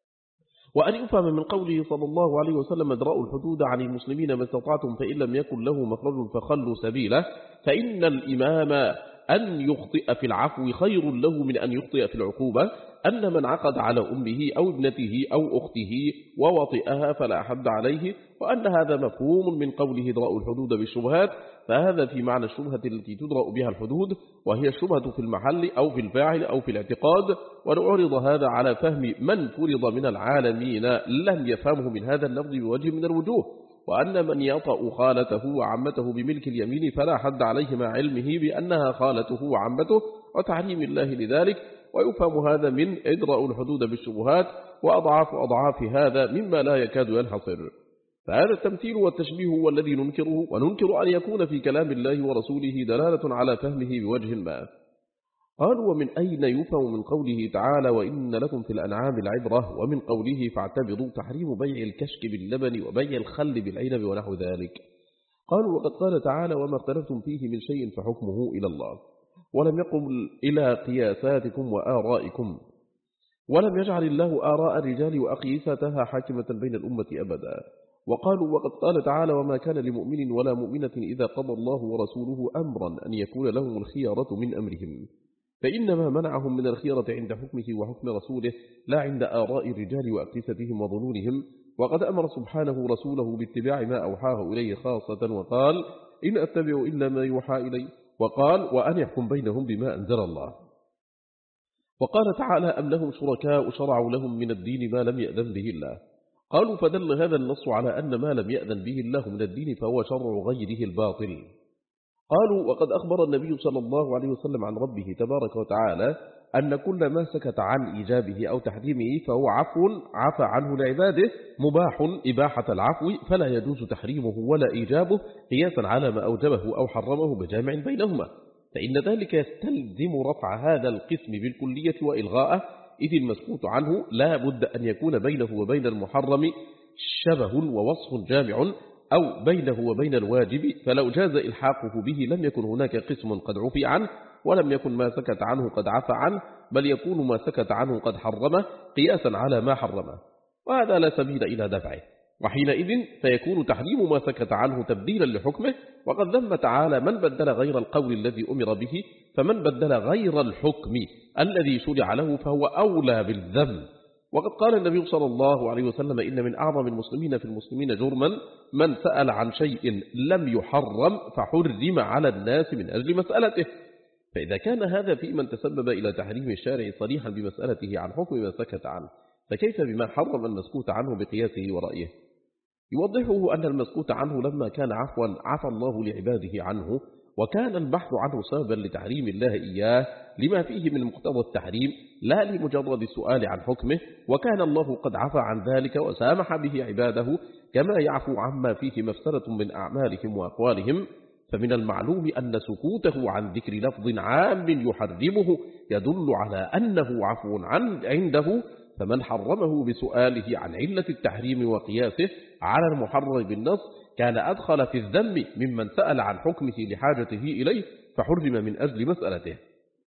وأن يفهم من قوله صلى الله عليه وسلم ادرأوا الحدود عن المسلمين ما استطعتم فإن لم يكن له مخرج فخلوا سبيله، فإن الإمام أن يخطئ في العفو خير له من أن يخطئ في العقوبة، أن من عقد على أمه أو ابنته أو أخته ووطئها فلا حد عليه، وأن هذا مفهوم من قوله ادرأوا الحدود بالشبهات، فهذا في معنى الشبهة التي تدرأ بها الحدود، وهي الشبهة في المحل أو في الفاعل أو في الاعتقاد. ونعرض هذا على فهم من فرض من العالمين لم يفهمه من هذا اللفظ بوجه من الوجوه، وأن من يطأ خالته وعمته بملك اليمين فلا حد عليه مع علمه بأنها خالته وعمته وتحريم الله لذلك. ويفهم هذا من ادرأوا الحدود بالشبهات، وأضعاف أضعاف هذا مما لا يكاد ينحصر. فهذا التمثيل والتشبيه هو الذي ننكره، وننكر أن يكون في كلام الله ورسوله دلالة على فهمه بوجه ما. قالوا ومن أين يفهم من قوله تعالى وإن لكم في الأنعام العبرة، ومن قوله فاعتبروا تحريم بيع الكشك باللبن وبيع الخل بالعنب ونحو ذلك. قالوا وقد قال تعالى وما اختلفتم فيه من شيء فحكمه إلى الله، ولم يقم إلى قياساتكم وآرائكم، ولم يجعل الله آراء الرجال وأقيستها حاكمة بين الأمة أبدا. وقالوا وقد قال تعالى وما كان لمؤمن ولا مؤمنة إذا قضى الله ورسوله أمرا أن يكون لهم الخيارة من أمرهم، فإنما منعهم من الخيرة عند حكمه وحكم رسوله لا عند آراء الرجال وأقيستهم وظنونهم. وقد أمر سبحانه رسوله باتباع ما أوحاه إليه خاصة، وقال إن أتبع إلا ما يوحى إلي، وقال وأن يحكم بينهم بما أنزل الله. وقال تعالى أم لهم شركاء شرعوا لهم من الدين ما لم يأذن به الله. قالوا فدل هذا النص على أن ما لم يأذن به الله من الدين فهو شرع غيره الباطل. قالوا وقد أخبر النبي صلى الله عليه وسلم عن ربه تبارك وتعالى أن كل ما سكت عن إيجابه أو تحريمه فهو عفو عفى عنه لعباده مباح إباحة العفو، فلا يجوز تحريمه ولا إيجابه قياسا على ما أوجبه أو حرمه بجامع بينهما، فإن ذلك يستلزم رفع هذا القسم بالكلية وإلغاءه، إذ المسكوت عنه لا بد أن يكون بينه وبين المحرم شبه ووصف جامع، أو بينه وبين الواجب، فلو جاز إلحاقه به لم يكن هناك قسم قد عفي عنه، ولم يكن ما سكت عنه قد عفى عنه، بل يكون ما سكت عنه قد حرمه قياسا على ما حرمه، وهذا لا سبيل إلى دفعه، وحينئذ فيكون تحريم ما سكت عنه تبديلا لحكمه. وقد ذم تعالى من بدل غير القول الذي أمر به، فمن بدل غير الحكم الذي شرع له فهو أولى بالذم. وقد قال النبي صلى الله عليه وسلم إن من أعظم المسلمين في المسلمين جرما من سأل عن شيء لم يحرم فحرم على الناس من أجل مسألته. فإذا كان هذا في من تسبب إلى تحريم الشارع صريحا بمسألته عن حكم من سكت عنه، فكيف بمن حرم المسكوت عنه بقياسه ورأيه؟ يوضحه أن المسكوت عنه لما كان عفوا عفى الله لعباده عنه، وكان البحث عنه سببا لتحريم الله إياه لما فيه من مقتضى التحريم لا لمجرد السؤال عن حكمه، وكان الله قد عفى عن ذلك وسامح به عباده كما يعفو عما فيه مفسدة من أعمالهم وأقوالهم. فمن المعلوم أن سكوته عن ذكر لفظ عام يحرمه يدل على أنه عفو عن عنده، فمن حرمه بسؤاله عن علة التحريم وقياسه على المحرم بالنص كان أدخل في الذم ممن سأل عن حكمه لحاجته إليه فحرم من أجل مسألته،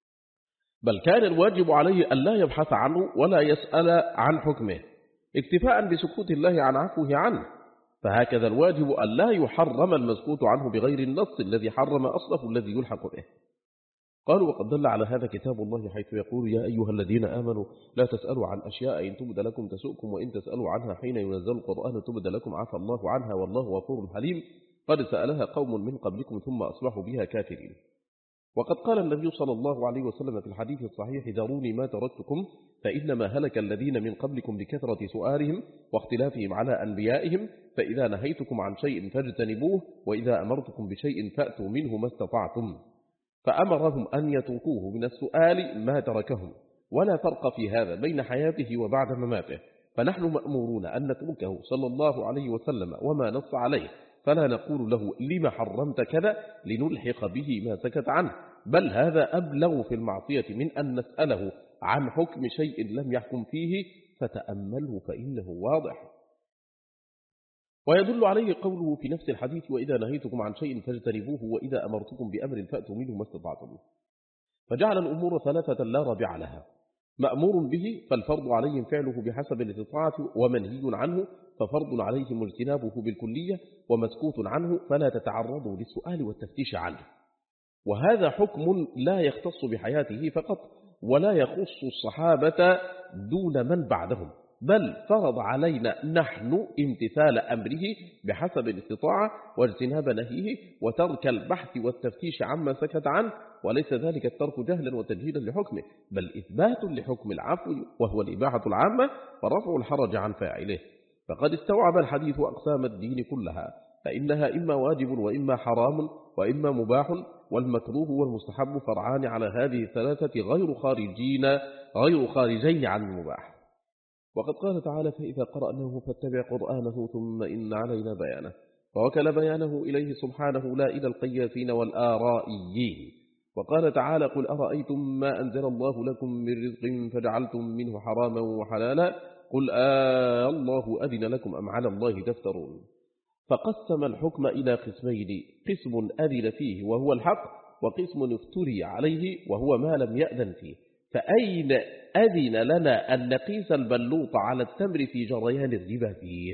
بل كان الواجب عليه أن لا يبحث عنه ولا يسأل عن حكمه اكتفاء بسكوت الله عن عفوه عنه. فهكذا الواجب أن لا يحرم المسكوت عنه بغير النص الذي حرم أصله الذي يلحق به. قالوا وقد دل على هذا كتاب الله حيث يقول يا أيها الذين آمنوا لا تسألوا عن أشياء إن تبد لكم تسؤكم وإن تسألوا عنها حين ينزل القرآن تبد لكم عفى الله عنها والله غفور حليم قد سألها قوم من قبلكم ثم أصبحوا بها كافرين. وقد قال النبي صلى الله عليه وسلم في الحديث الصحيح داروني ما تركتكم فإنما هلك الذين من قبلكم بكثرة سؤالهم واختلافهم على أنبيائهم، فإذا نهيتكم عن شيء فاجتنبوه وإذا أمرتكم بشيء فأتوا منه ما استطعتم، فأمرهم أن يتركوه من السؤال ما تركهم، ولا فرق في هذا بين حياته وبعد مماته، فنحن مأمورون أن نتركه صلى الله عليه وسلم وما نص عليه فلا نقول له لما حرمت كذا لنلحق به ما سكت عنه، بل هذا أبلغ في المعصية من أن نسأله عن حكم شيء لم يحكم فيه فتأمله فإنه واضح. ويدل عليه قوله في نفس الحديث: وإذا نهيتكم عن شيء فاجتنبوه وإذا أمرتكم بأمر فأتوا منه ما استطعتم. فجعل الأمور ثلاثة لا رابع لها: مأمور به فالفرض عليهم فعله بحسب الاستطاعة، ومنهي عنه ففرض عليهم اجتنابه بالكلية، ومسكوت عنه فلا تتعرضوا للسؤال والتفتيش عنه. وهذا حكم لا يختص بحياته فقط، ولا يخص الصحابة دون من بعدهم، بل فرض علينا نحن امتثال أمره بحسب الاستطاعة واجتناب نهيه وترك البحث والتفتيش عما سكت عنه، وليس ذلك الترك جهلا وتجهيلا لحكمه، بل إثبات لحكم العفو وهو الإباحة العامة ورفع الحرج عن فاعله. فقد استوعب الحديث أقسام الدين كلها، فإنها إما واجب وإما حرام وإما مباح، والمكروه والمستحب فرعان على هذه الثلاثة غير خارجين غير خارجين عن المباح. وقد قال تعالى: فإذا قرأناه فاتبع قرآنه ثم إن علينا بيانه، فوكل بيانه إليه سبحانه لا إلى القياسين والآرائيين. وقال تعالى: قل أرأيتم ما أنزل الله لكم من رزق فجعلتم منه حراما وحلالا قل آه الله أذن لكم أم على الله تفترون. فقسم الحكم إلى قسمين: قسم أذن فيه وهو الحق، وقسم افتري عليه وهو ما لم يأذن فيه. فأين أذن لنا أن نقيس البلوط على التمر في جريان الربا فيه،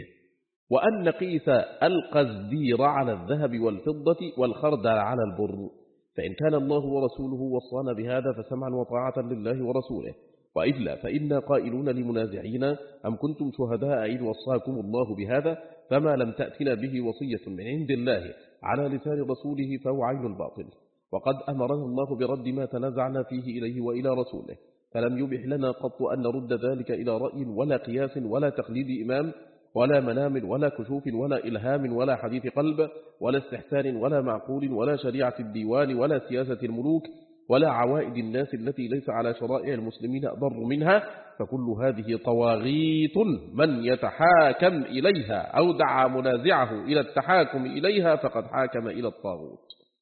وأن نقيس القزدير على الذهب والفضة والخردل على البر؟ فإن كان الله ورسوله وصانا بهذا فسمعا وطاعة لله ورسوله، وإلا فإنا قائلون لمنازعين: أم كنتم شهداء إذ وصاكم الله بهذا؟ فما لم تأتنا به وصية من عند الله على لسان رسوله فهو عين الباطل. وقد أمرنا الله برد ما تنازعنا فيه إليه وإلى رسوله، فلم يبح لنا قط أن نرد ذلك إلى رأي ولا قياس ولا تقليد إمام ولا منام ولا كشوف ولا إلهام ولا حديث قلب ولا استحسان ولا معقول ولا شريعة الديوان ولا سياسة الملوك ولا عوائد الناس التي ليس على شرائع المسلمين أضر منها. فكل هذه طواغيت من يتحاكم إليها أو دعا منازعه إلى التحاكم إليها فقد حاكم إلى الطاغوت.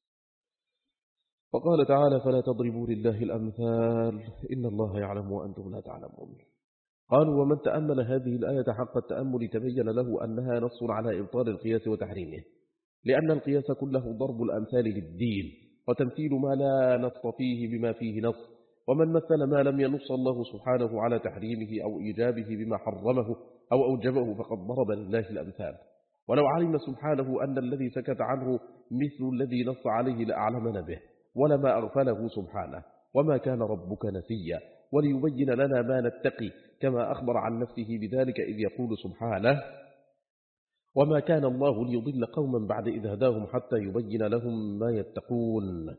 وقال تعالى: فلا تضربوا لله الأمثال إن الله يعلم وأنتم لا تعلمون. قالوا: ومن تأمل هذه الآية حق التأمل تبين له أنها نص على إبطال القياس وتحريمه، لأن القياس كله ضرب الأمثال للدين وتمثيل ما لا نص فيه بما فيه نص، ومن مثل ما لم ينص الله سبحانه على تحريمه أو إيجابه بما حرمه أو أوجبه فقد ضرب لله الأمثال. ولو علم سبحانه أن الذي سكت عنه مثل الذي نص عليه لأعلمنا به، ولما أغفله سبحانه، وما كان ربك نسيا، وليبين لنا ما نتقي، كما أخبر عن نفسه بذلك إذ يقول سبحانه: وما كان الله ليضل قوما بعد إذ هداهم حتى يبين لهم ما يتقون.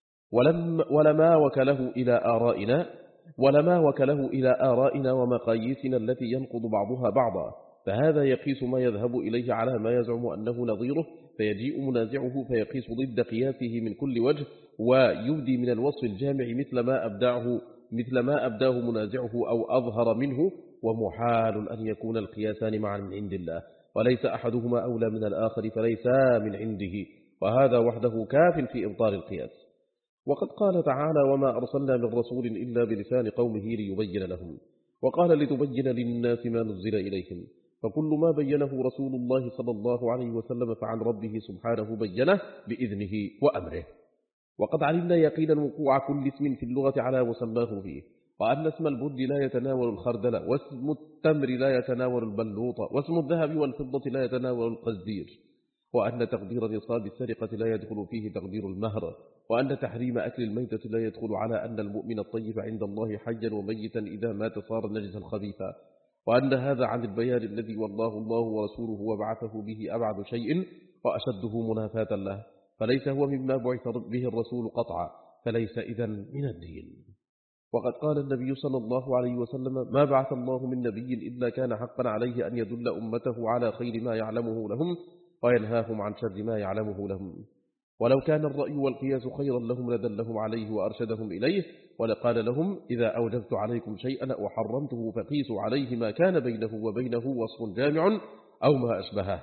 ولم ولما وكله إلى آرائنا ولما وكله إلى آرائنا ومقاييسنا التي ينقض بعضها بعضا، فهذا يقيس ما يذهب إليه على ما يزعم أنه نظيره، فيجيء منازعه فيقيس ضد قياسه من كل وجه، ويبدي من الوصف الجامع مثل ما أبدعه مثل ما أبداه منازعه أو أظهر منه. ومحال أن يكون القياسان معا من عند الله، وليس أحدهما أولى من الآخر، فليسا من عنده، وهذا وحده كاف في إبطال القياس. وقد قال تعالى: وما أرسلنا من رسول إلا بلسان قومه ليبين لهم، وقال: لتبين للناس ما نزل إليهم. فكل ما بينه رسول الله صلى الله عليه وسلم فعن ربه سبحانه بينه بإذنه وأمره. وقد علمنا يقينا وقوع كل اسم في اللغة على مسماه فيه، وأن اسم البد لا يتناول الخردل، واسم التمر لا يتناول البلوط، واسم الذهب والفضة لا يتناول القزدير، وأن تقدير نصاب السرقة لا يدخل فيه تقدير المهر، وأن تحريم أكل الميتة لا يدخل على أن المؤمن الطيب عند الله حيا وميتا إذا مات صار نجسا خبيثا، وأن هذا عن البيان الذي والله الله ورسوله وبعثه به أبعد شيء وأشده منافاة له، فليس هو مما بعث به الرسول قطعا، فليس إذن من الدين. وقد قال النبي صلى الله عليه وسلم: ما بعث الله من نبي إلا كان حقا عليه أن يدل أمته على خير ما يعلمه لهم وينهاهم عن شر ما يعلمه لهم، ولو كان الرأي والقياس خيرا لهم لدلهم عليه وأرشدهم إليه، ولقال لهم: إذا أوجبت عليكم شيئا وحرمته فقيسوا عليه ما كان بينه وبينه وصف جامع أو ما أشبهه.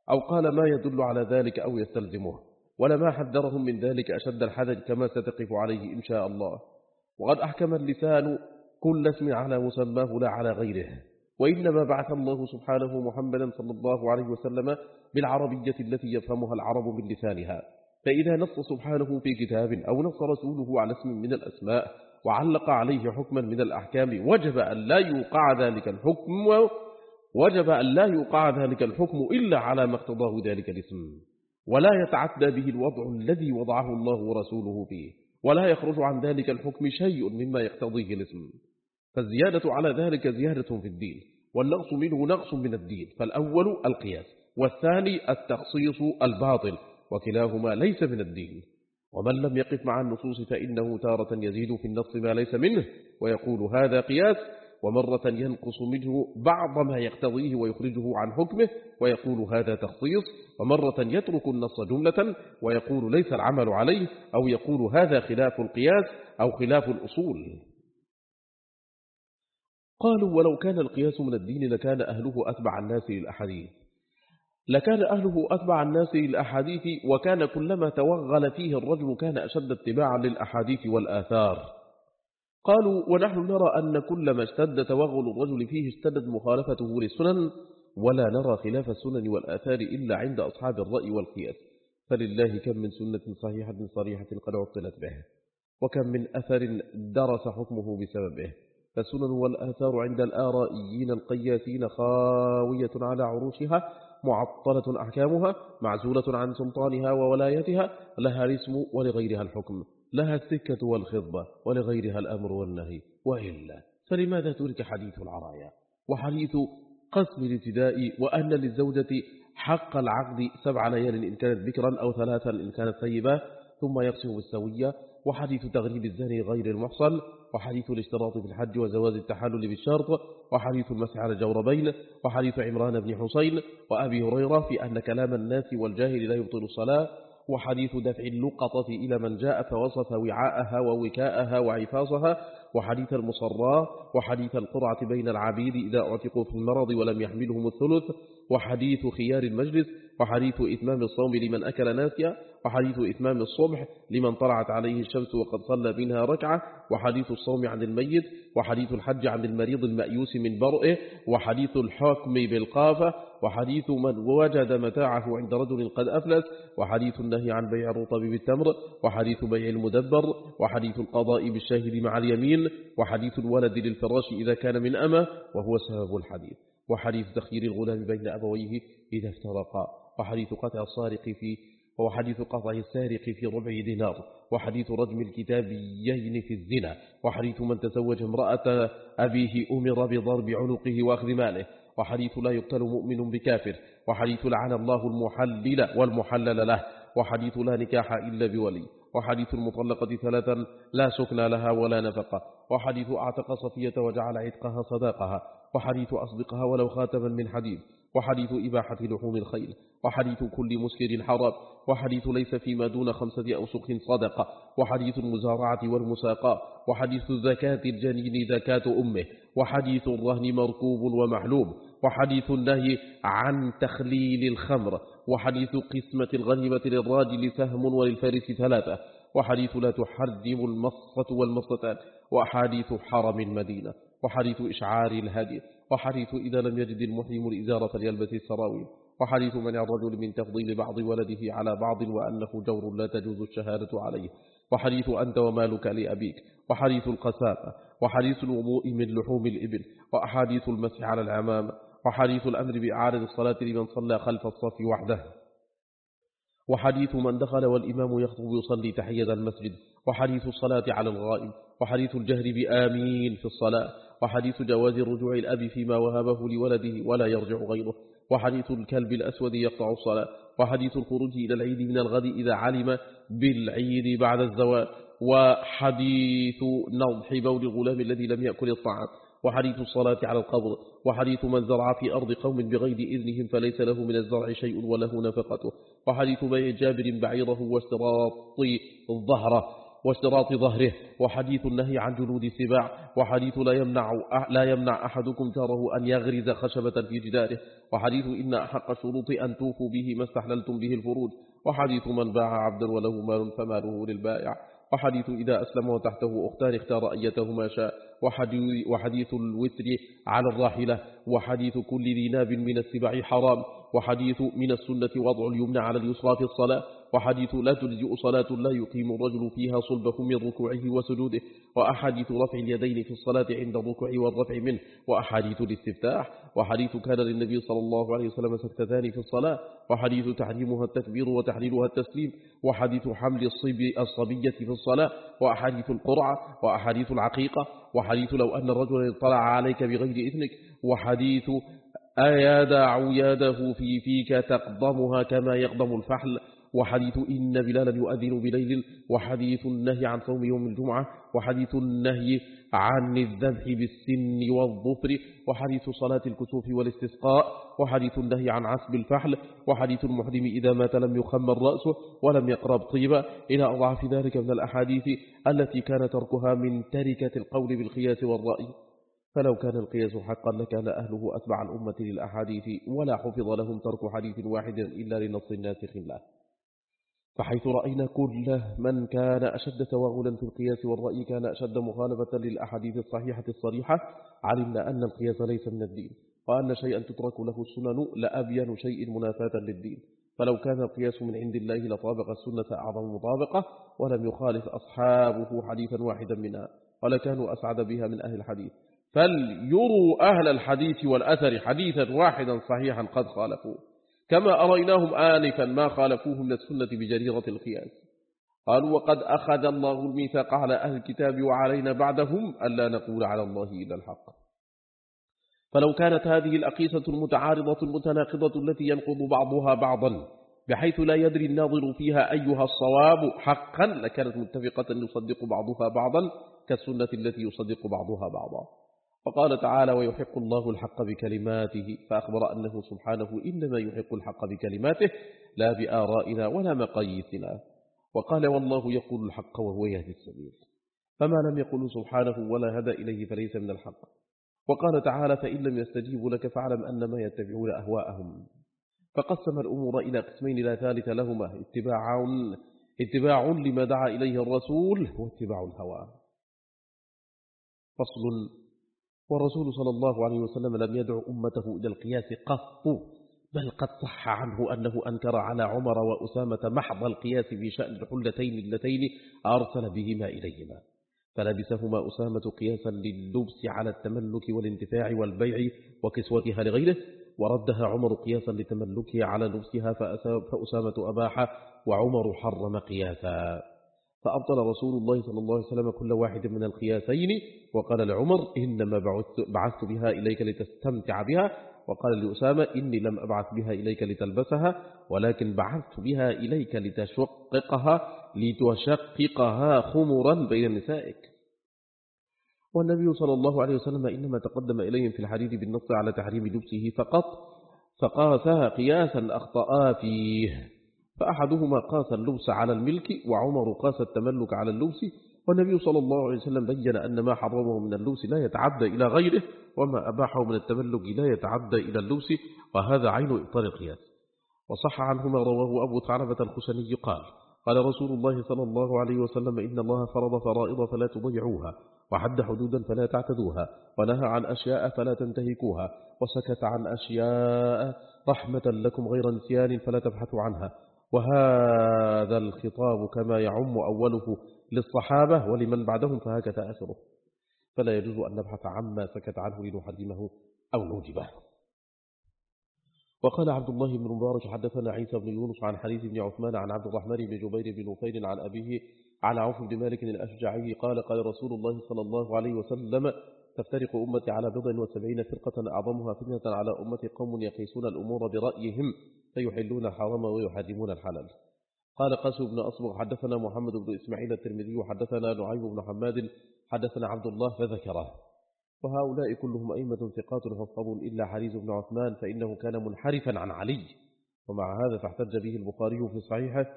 أو قال ما يدل على ذلك أو يستلزمه، ولما حذرهم من ذلك أشد الحذر كما ستقف عليه إن شاء الله. وقد أحكم اللسان كل اسم على مسماه لا على غيره، وإنما بعث الله سبحانه محمدا صلى الله عليه وسلم بالعربية التي يفهمها العرب من لسانها، فإذا نص سبحانه في كتاب أو نص رسوله على اسم من الأسماء وعلق عليه حكما من الأحكام وجب أن لا يوقع ذلك الحكم وجب أن لا يوقع ذلك الحكم إلا على ما اقتضاه ذلك الاسم، ولا يتعدى به الوضع الذي وضعه الله ورسوله فيه، ولا يخرج عن ذلك الحكم شيء مما يقتضيه الاسم. فالزيادة على ذلك زيادة في الدين، والنقص منه نقص من الدين، فالأول القياس والثاني التخصيص الباطل، وكلاهما ليس من الدين. ومن لم يقف مع النصوص فإنه تارة يزيد في النص ما ليس منه ويقول هذا قياس، ومرة ينقص منه بعض ما يقتضيه ويخرجه عن حكمه ويقول هذا تخصيص، ومرة يترك النص جملة ويقول ليس العمل عليه، أو يقول هذا خلاف القياس أو خلاف الأصول. قالوا ولو كان القياس من الدين لكان أهله أتبع الناس للأحاديث لكان أهله أتبع الناس للأحاديث وكان كلما توغل فيه الرجل كان أشد اتباعا للأحاديث والآثار. قالوا ونحن نرى أن كلما اشتد توغل الرجل فيه اشتدت مخالفته للسنن، ولا نرى خلاف السنن والآثار إلا عند أصحاب الرأي والقياس، فلله كم من سنة صحيحة صريحة قد عطلت به، وكم من أثر درس حكمه بسببه. فالسنن والآثار عند الآرائيين القياسين خاوية على عروشها، معطلة أحكامها، معزولة عن سلطانها وولايتها، لها الاسم ولغيرها الحكم، لها السكة والخضبة ولغيرها الأمر والنهي. وإلا فلماذا ترك حديث العرايا وحديث قسم الابتداء وأن للزوجة حق العقد سبع ليال إن كانت بكرا أو ثلاثا إن كانت ثيبة ثم يقسم بالسوية، وحديث تغريب الزاني غير المحصن، وحديث الاشتراط في الحج وزواج التحلل بالشرط، وحديث المسح على الجوربين، وحديث عمران بن حسين وأبي هريرة في أن كلام الناس والجاهل لا يبطل الصلاة، وحديث دفع اللقطة إلى من جاء فوصف وعاءها ووكاءها وعفاصها، وحديث المصراة، وحديث القرعة بين العبيد إذا اعتقوا في المرض ولم يحملهم الثلث، وحديث خيار المجلس، وحديث إتمام الصوم لمن أكل ناسيا، وحديث إتمام الصبح لمن طلعت عليه الشمس وقد صلى منها ركعة، وحديث الصوم عن الميت، وحديث الحج عن المريض المأيوس من برئه، وحديث الحكم بالقافة، وحديث من وجد متاعه عند رجل قد أفلس، وحديث النهي عن بيع الرطب بالتمر، وحديث بيع المدبر، وحديث القضاء بالشاهد مع اليمين، وحديث الولد للفراش إذا كان من أمه وهو سبب الحديث، وحديث تخيير الغلام بين أبويه إذا افترقا، وحديث قطع السارق في وحديث قطع السارق في ربع دينار، وحديث رجم الكتابيين في الزنا، وحديث من تزوج امرأة أبيه أمر بضرب عنقه وأخذ ماله، وحديث لا يقتل مؤمن بكافر، وحديث لعن الله المحلل والمحلل له، وحديث لا نكاح إلا بولي، وحديث المطلقة ثلاثا لا سكن لها ولا نفقة، وحديث أعتق صفية وجعل عتقها صداقها، وحديث أصدقها ولو خاتما من حديد، وحديث إباحة لحوم الخيل، وحديث كل مسكر حرام، وحديث ليس فيما دون خمسة أوسق صدقة، وحديث المزارعة والمساقاة، وحديث زكاة الجنين زكاة أمه، وحديث الرهن مركوب ومحلوب، وحديث النهي عن تخليل الخمر، وحديث قسمة الغنيمة للراجل سهم وللفارس ثلاثة، وحديث لا تحرم المصة والمصتان، وحديث حرم المدينة، وحديث إشعار الهدي، وحديث إذا لم يجد المحرم الإزار فليلبس السراويل، وحديث منع الرجل من تفضيل بعض ولده على بعض وأنه جور لا تجوز الشهادة عليه، وحديث أنت ومالك لأبيك، وحديث القسامة، وحديث الوضوء من لحوم الإبل، وأحاديث المسح على العمامة، وحديث الأمر بإعادة الصلاة لمن صلى خلف الصف وحده، وحديث من دخل والإمام يخطب يصلي تحية المسجد، وحديث الصلاة على الغائب، وحديث الجهر بآمين في الصلاة، وحديث جواز الرجوع الأب فيما وهبه لولده ولا يرجع غيره، وحديث الكلب الأسود يقطع الصلاة، وحديث الخروج إلى العيد من الغد إذا علم بالعيد بعد الزوال، وحديث نضح بول الغلام الذي لم يأكل الطعام، وحديث الصلاة على القبر، وحديث من زرع في أرض قوم بغير إذنهم فليس له من الزرع شيء وله نفقته، وحديث بيع جابر بعيره واشتراط الظهره، واشتراط ظهره، وحديث النهي عن جلود السباع، وحديث لا يمنع, لا يمنع أحدكم جاره أن يغرز خشبة في جداره، وحديث إن أحق الشروط أن توفوا به ما استحللتم به الفروج، وحديث من باع عبدا وله مال فماله للبائع، وحديث إذا أسلم وتحته أختان اختار أيتهما شاء، وحديث, وحديث الوتر على الراحلة، وحديث كل ذي ناب من السباع حرام، وحديث من السنة وضع اليمنى على اليسرى في الصلاة، وحديث لا تجزئ صلاة لا يقيم الرجل فيها صلبه من ركوعه وسجوده، وأحاديث رفع اليدين في الصلاة عند الركوع والرفع منه، وأحاديث الاستفتاح، وحديث كان للنبي صلى الله عليه وسلم سكتتان في الصلاة، وحديث تحريمها التكبير وتحليلها التسليم، وحديث حمل الصبي الصبية في الصلاة، وأحاديث القرعة، وأحاديث العقيقة، وحديث لو أن الرجل اطلع عليك بغير إذنك، وحديث أيدع يده في فيك تقضمها كما يقضم الفحل، وحديث إن بلالا يؤذن بليل، وحديث النهي عن صوم يوم الجمعة، وحديث النهي عن الذبح بالسن والظفر، وحديث صلاة الكسوف والاستسقاء، وحديث النهي عن عسب الفحل، وحديث المحرم إذا مات لم يخمر رأسه ولم يقرب طيبا، إلى أضعف ذلك من الأحاديث التي كان تركها من تركة القول بالقياس والرأي. فلو كان القياس حقا لكان أهله أتبع الأمة للأحاديث، ولا حفظ لهم ترك حديث واحد إلا لنص الناسخ له. فحيث رأينا كل من كان أشد توغلا في القياس والرأي كان أشد مخالفة للأحاديث الصحيحة الصريحة، علمنا أن القياس ليس من الدين، وأن شيئا تترك له السنن لأبين شيء منافاة للدين. فلو كان القياس من عند الله لطابق السنة أعظم مطابقة، ولم يخالف أصحابه حديثا واحدا منها، ولكانوا أسعد بها من أهل الحديث. فليروا أهل الحديث والأثر حديثا واحدا صحيحا قد خالفوه، كما أريناهم آنفا ما خالفوه من السنة بجريرة القياس. قالوا وقد أخذ الله الميثاق على أهل الكتاب وعلينا بعدهم ألا نقول على الله إلا الحق. فلو كانت هذه الأقيسة المتعارضة المتناقضة التي ينقض بعضها بعضا بحيث لا يدري الناظر فيها أيها الصواب حقا لكانت متفقة يصدق بعضها بعضا كالسنة التي يصدق بعضها بعضا. فقال تعالى ويحق الله الحق بكلماته، فأخبر أنه سبحانه إنما يحق الحق بكلماته لا بآرائنا ولا مقاييسنا. وقال والله يقول الحق وهو يهدي السبيل، فما لم يقل سبحانه ولا هدى إليه فليس من الحق. وقال تعالى فإن لم يستجيبوا لك فاعلم أنما يتبعون أهواءهم. فقسم الأمور إلى قسمين لا ثالث لهما، اتباع, اتباع لما دعا إليه الرسول واتباع الهوى. فصل. والرسول صلى الله عليه وسلم لم يدع أمته إلى القياس قط، بل قد صح عنه أنه أنكر على عمر وأسامة محض القياس في شأن الحلتين اللتين أرسل بهما إليهما، فلبسهما أسامة قياسا لللبس على التملك والانتفاع والبيع وكسوتها لغيره، وردها عمر قياسا لتملكها على لبسها فأسامة أباح وعمر حرم قياسا. فأبطل رسول الله صلى الله عليه وسلم كل واحد من القياسين، وقال لعمر إنما بعثت بها إليك لتستمتع بها، وقال لأسامة إني لم أبعث بها إليك لتلبسها ولكن بعثت بها إليك لتشققها لتشققها خمرا بين نسائك. والنبي صلى الله عليه وسلم إنما تقدم إليهم في الحديث بالنص على تحريم لبسه فقط، فقاسها قياسا أخطأ فيه، فأحدهما قاس اللبس على الملك وعمر قاس التملك على اللبس، والنبي صلى الله عليه وسلم بين أن ما حرمه من اللبس لا يتعدى إلى غيره، وما أباحه من التملك لا يتعدى إلى اللبس، وهذا عين إبطال القياس. وصح عنهما رواه أبو ثعلبة الخشني قال قال رسول الله صلى الله عليه وسلم إن الله فرض فرائض فلا تضيعوها، وحد حدودا فلا تعتدوها، ونهى عن أشياء فلا تنتهكوها، وسكت عن أشياء رحمة لكم غير نسيان فلا تبحثوا عنها. وهذا الخطاب كما يعم أوله للصحابة ولمن بعدهم فهكذا آخره، فلا يجوز أن نبحث عما سكت عنه لنحرمه أو نوجبه. وقال عبد الله بن مبارك حدثنا عيسى بن يونس عن حديث بن عثمان عن عبد الرحمن بن جبير بن نفيل عن أبيه عن عوف بن مالك الأشجعي قال قال رسول الله صلى الله عليه وسلم تفترق أمتي على بضع وسبعين فرقة أعظمها فتنة على أمتي قوم يقيسون الأمور برأيهم فيحلون الحرام ويحرمون الحلال. قال قاسم بن أصبغ حدثنا محمد بن إسماعيل الترمذي وحدثنا نعيم بن حماد حدثنا عبد الله فذكره. وهؤلاء كلهم أئمة ثقات حفظون إلا حريز بن عثمان فإنه كان منحرفا عن علي، ومع هذا فاحتج به البخاري في صحيحه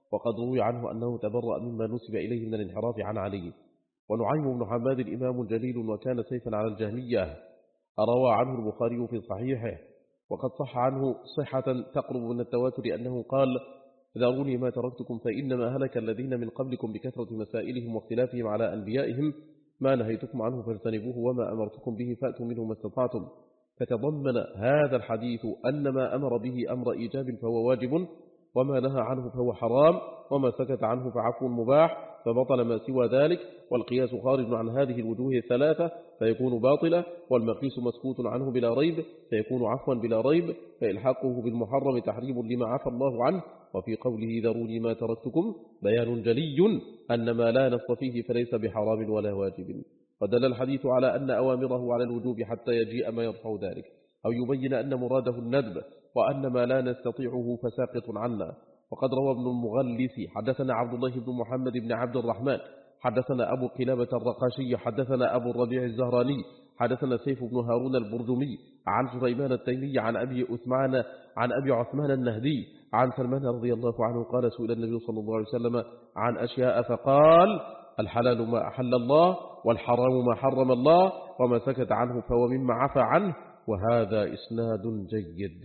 وقد روي عنه أنه تبرأ مما نسب إليه من الانحراف عن علي. ونعيم بن حماد الإمام جليل وكان سيفا على الجهمية، روى عنه البخاري في صحيحه، وقد صح عنه صحة تقرب من التواتر أنه قال: ذروني ما تركتكم فإنما هلك الذين من قبلكم بكثرة مسائلهم واختلافهم على أنبيائهم، ما نهيتكم عنه فاجتنبوه وما أمرتكم به فأتوا منه ما استطعتم. فتضمن هذا الحديث أن ما أمر به أمر إيجاب فهو واجب، وما نهى عنه فهو حرام، وما سكت عنه فعفو مباح، فبطل ما سوى ذلك. والقياس خارج عن هذه الوجوه الثلاثة فيكون باطلا، والمقيس مسكوت عنه بلا ريب فيكون عفوا بلا ريب، فإلحاقه بالمحرم تحريم لما عفى الله عنه. وفي قوله ذروني ما تركتكم بيان جلي أن ما لا نص فيه فليس بحرام ولا واجب. ودل الحديث على أن أوامره على الوجوب حتى يجيء ما يرفع ذلك، أو يبين أن مراده الندب، وأن ما لا نستطيعه فساقط عنا. وقد روى ابن المغلث حدثنا عبد الله بن محمد بن عبد الرحمن حدثنا أبو قلابة الرقاشي حدثنا أبو الربيع الزهراني حدثنا سيف بن هارون البرجمي عن سليمان التيمي عن أبي عثمان عن أبي عثمان النهدي عن سلمان رضي الله عنه قال: سئل النبي صلى الله عليه وسلم عن أشياء فقال: الحلال ما أحل الله، والحرام ما حرم الله، وما سكت عنه فهو مما عفى عنه. وهذا إسناد جيد.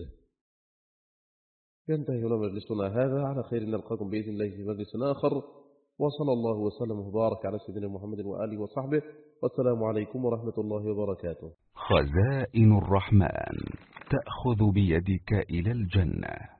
ينتهي هنا مجلسنا هذا، على خير نلقاكم بإذن الله في مجلس آخر، وصلى الله وسلم وبارك على سيدنا محمد وآله وصحبه، والسلام عليكم ورحمة الله وبركاته. خزائن الرحمن تأخذ بيدك إلى الجنة.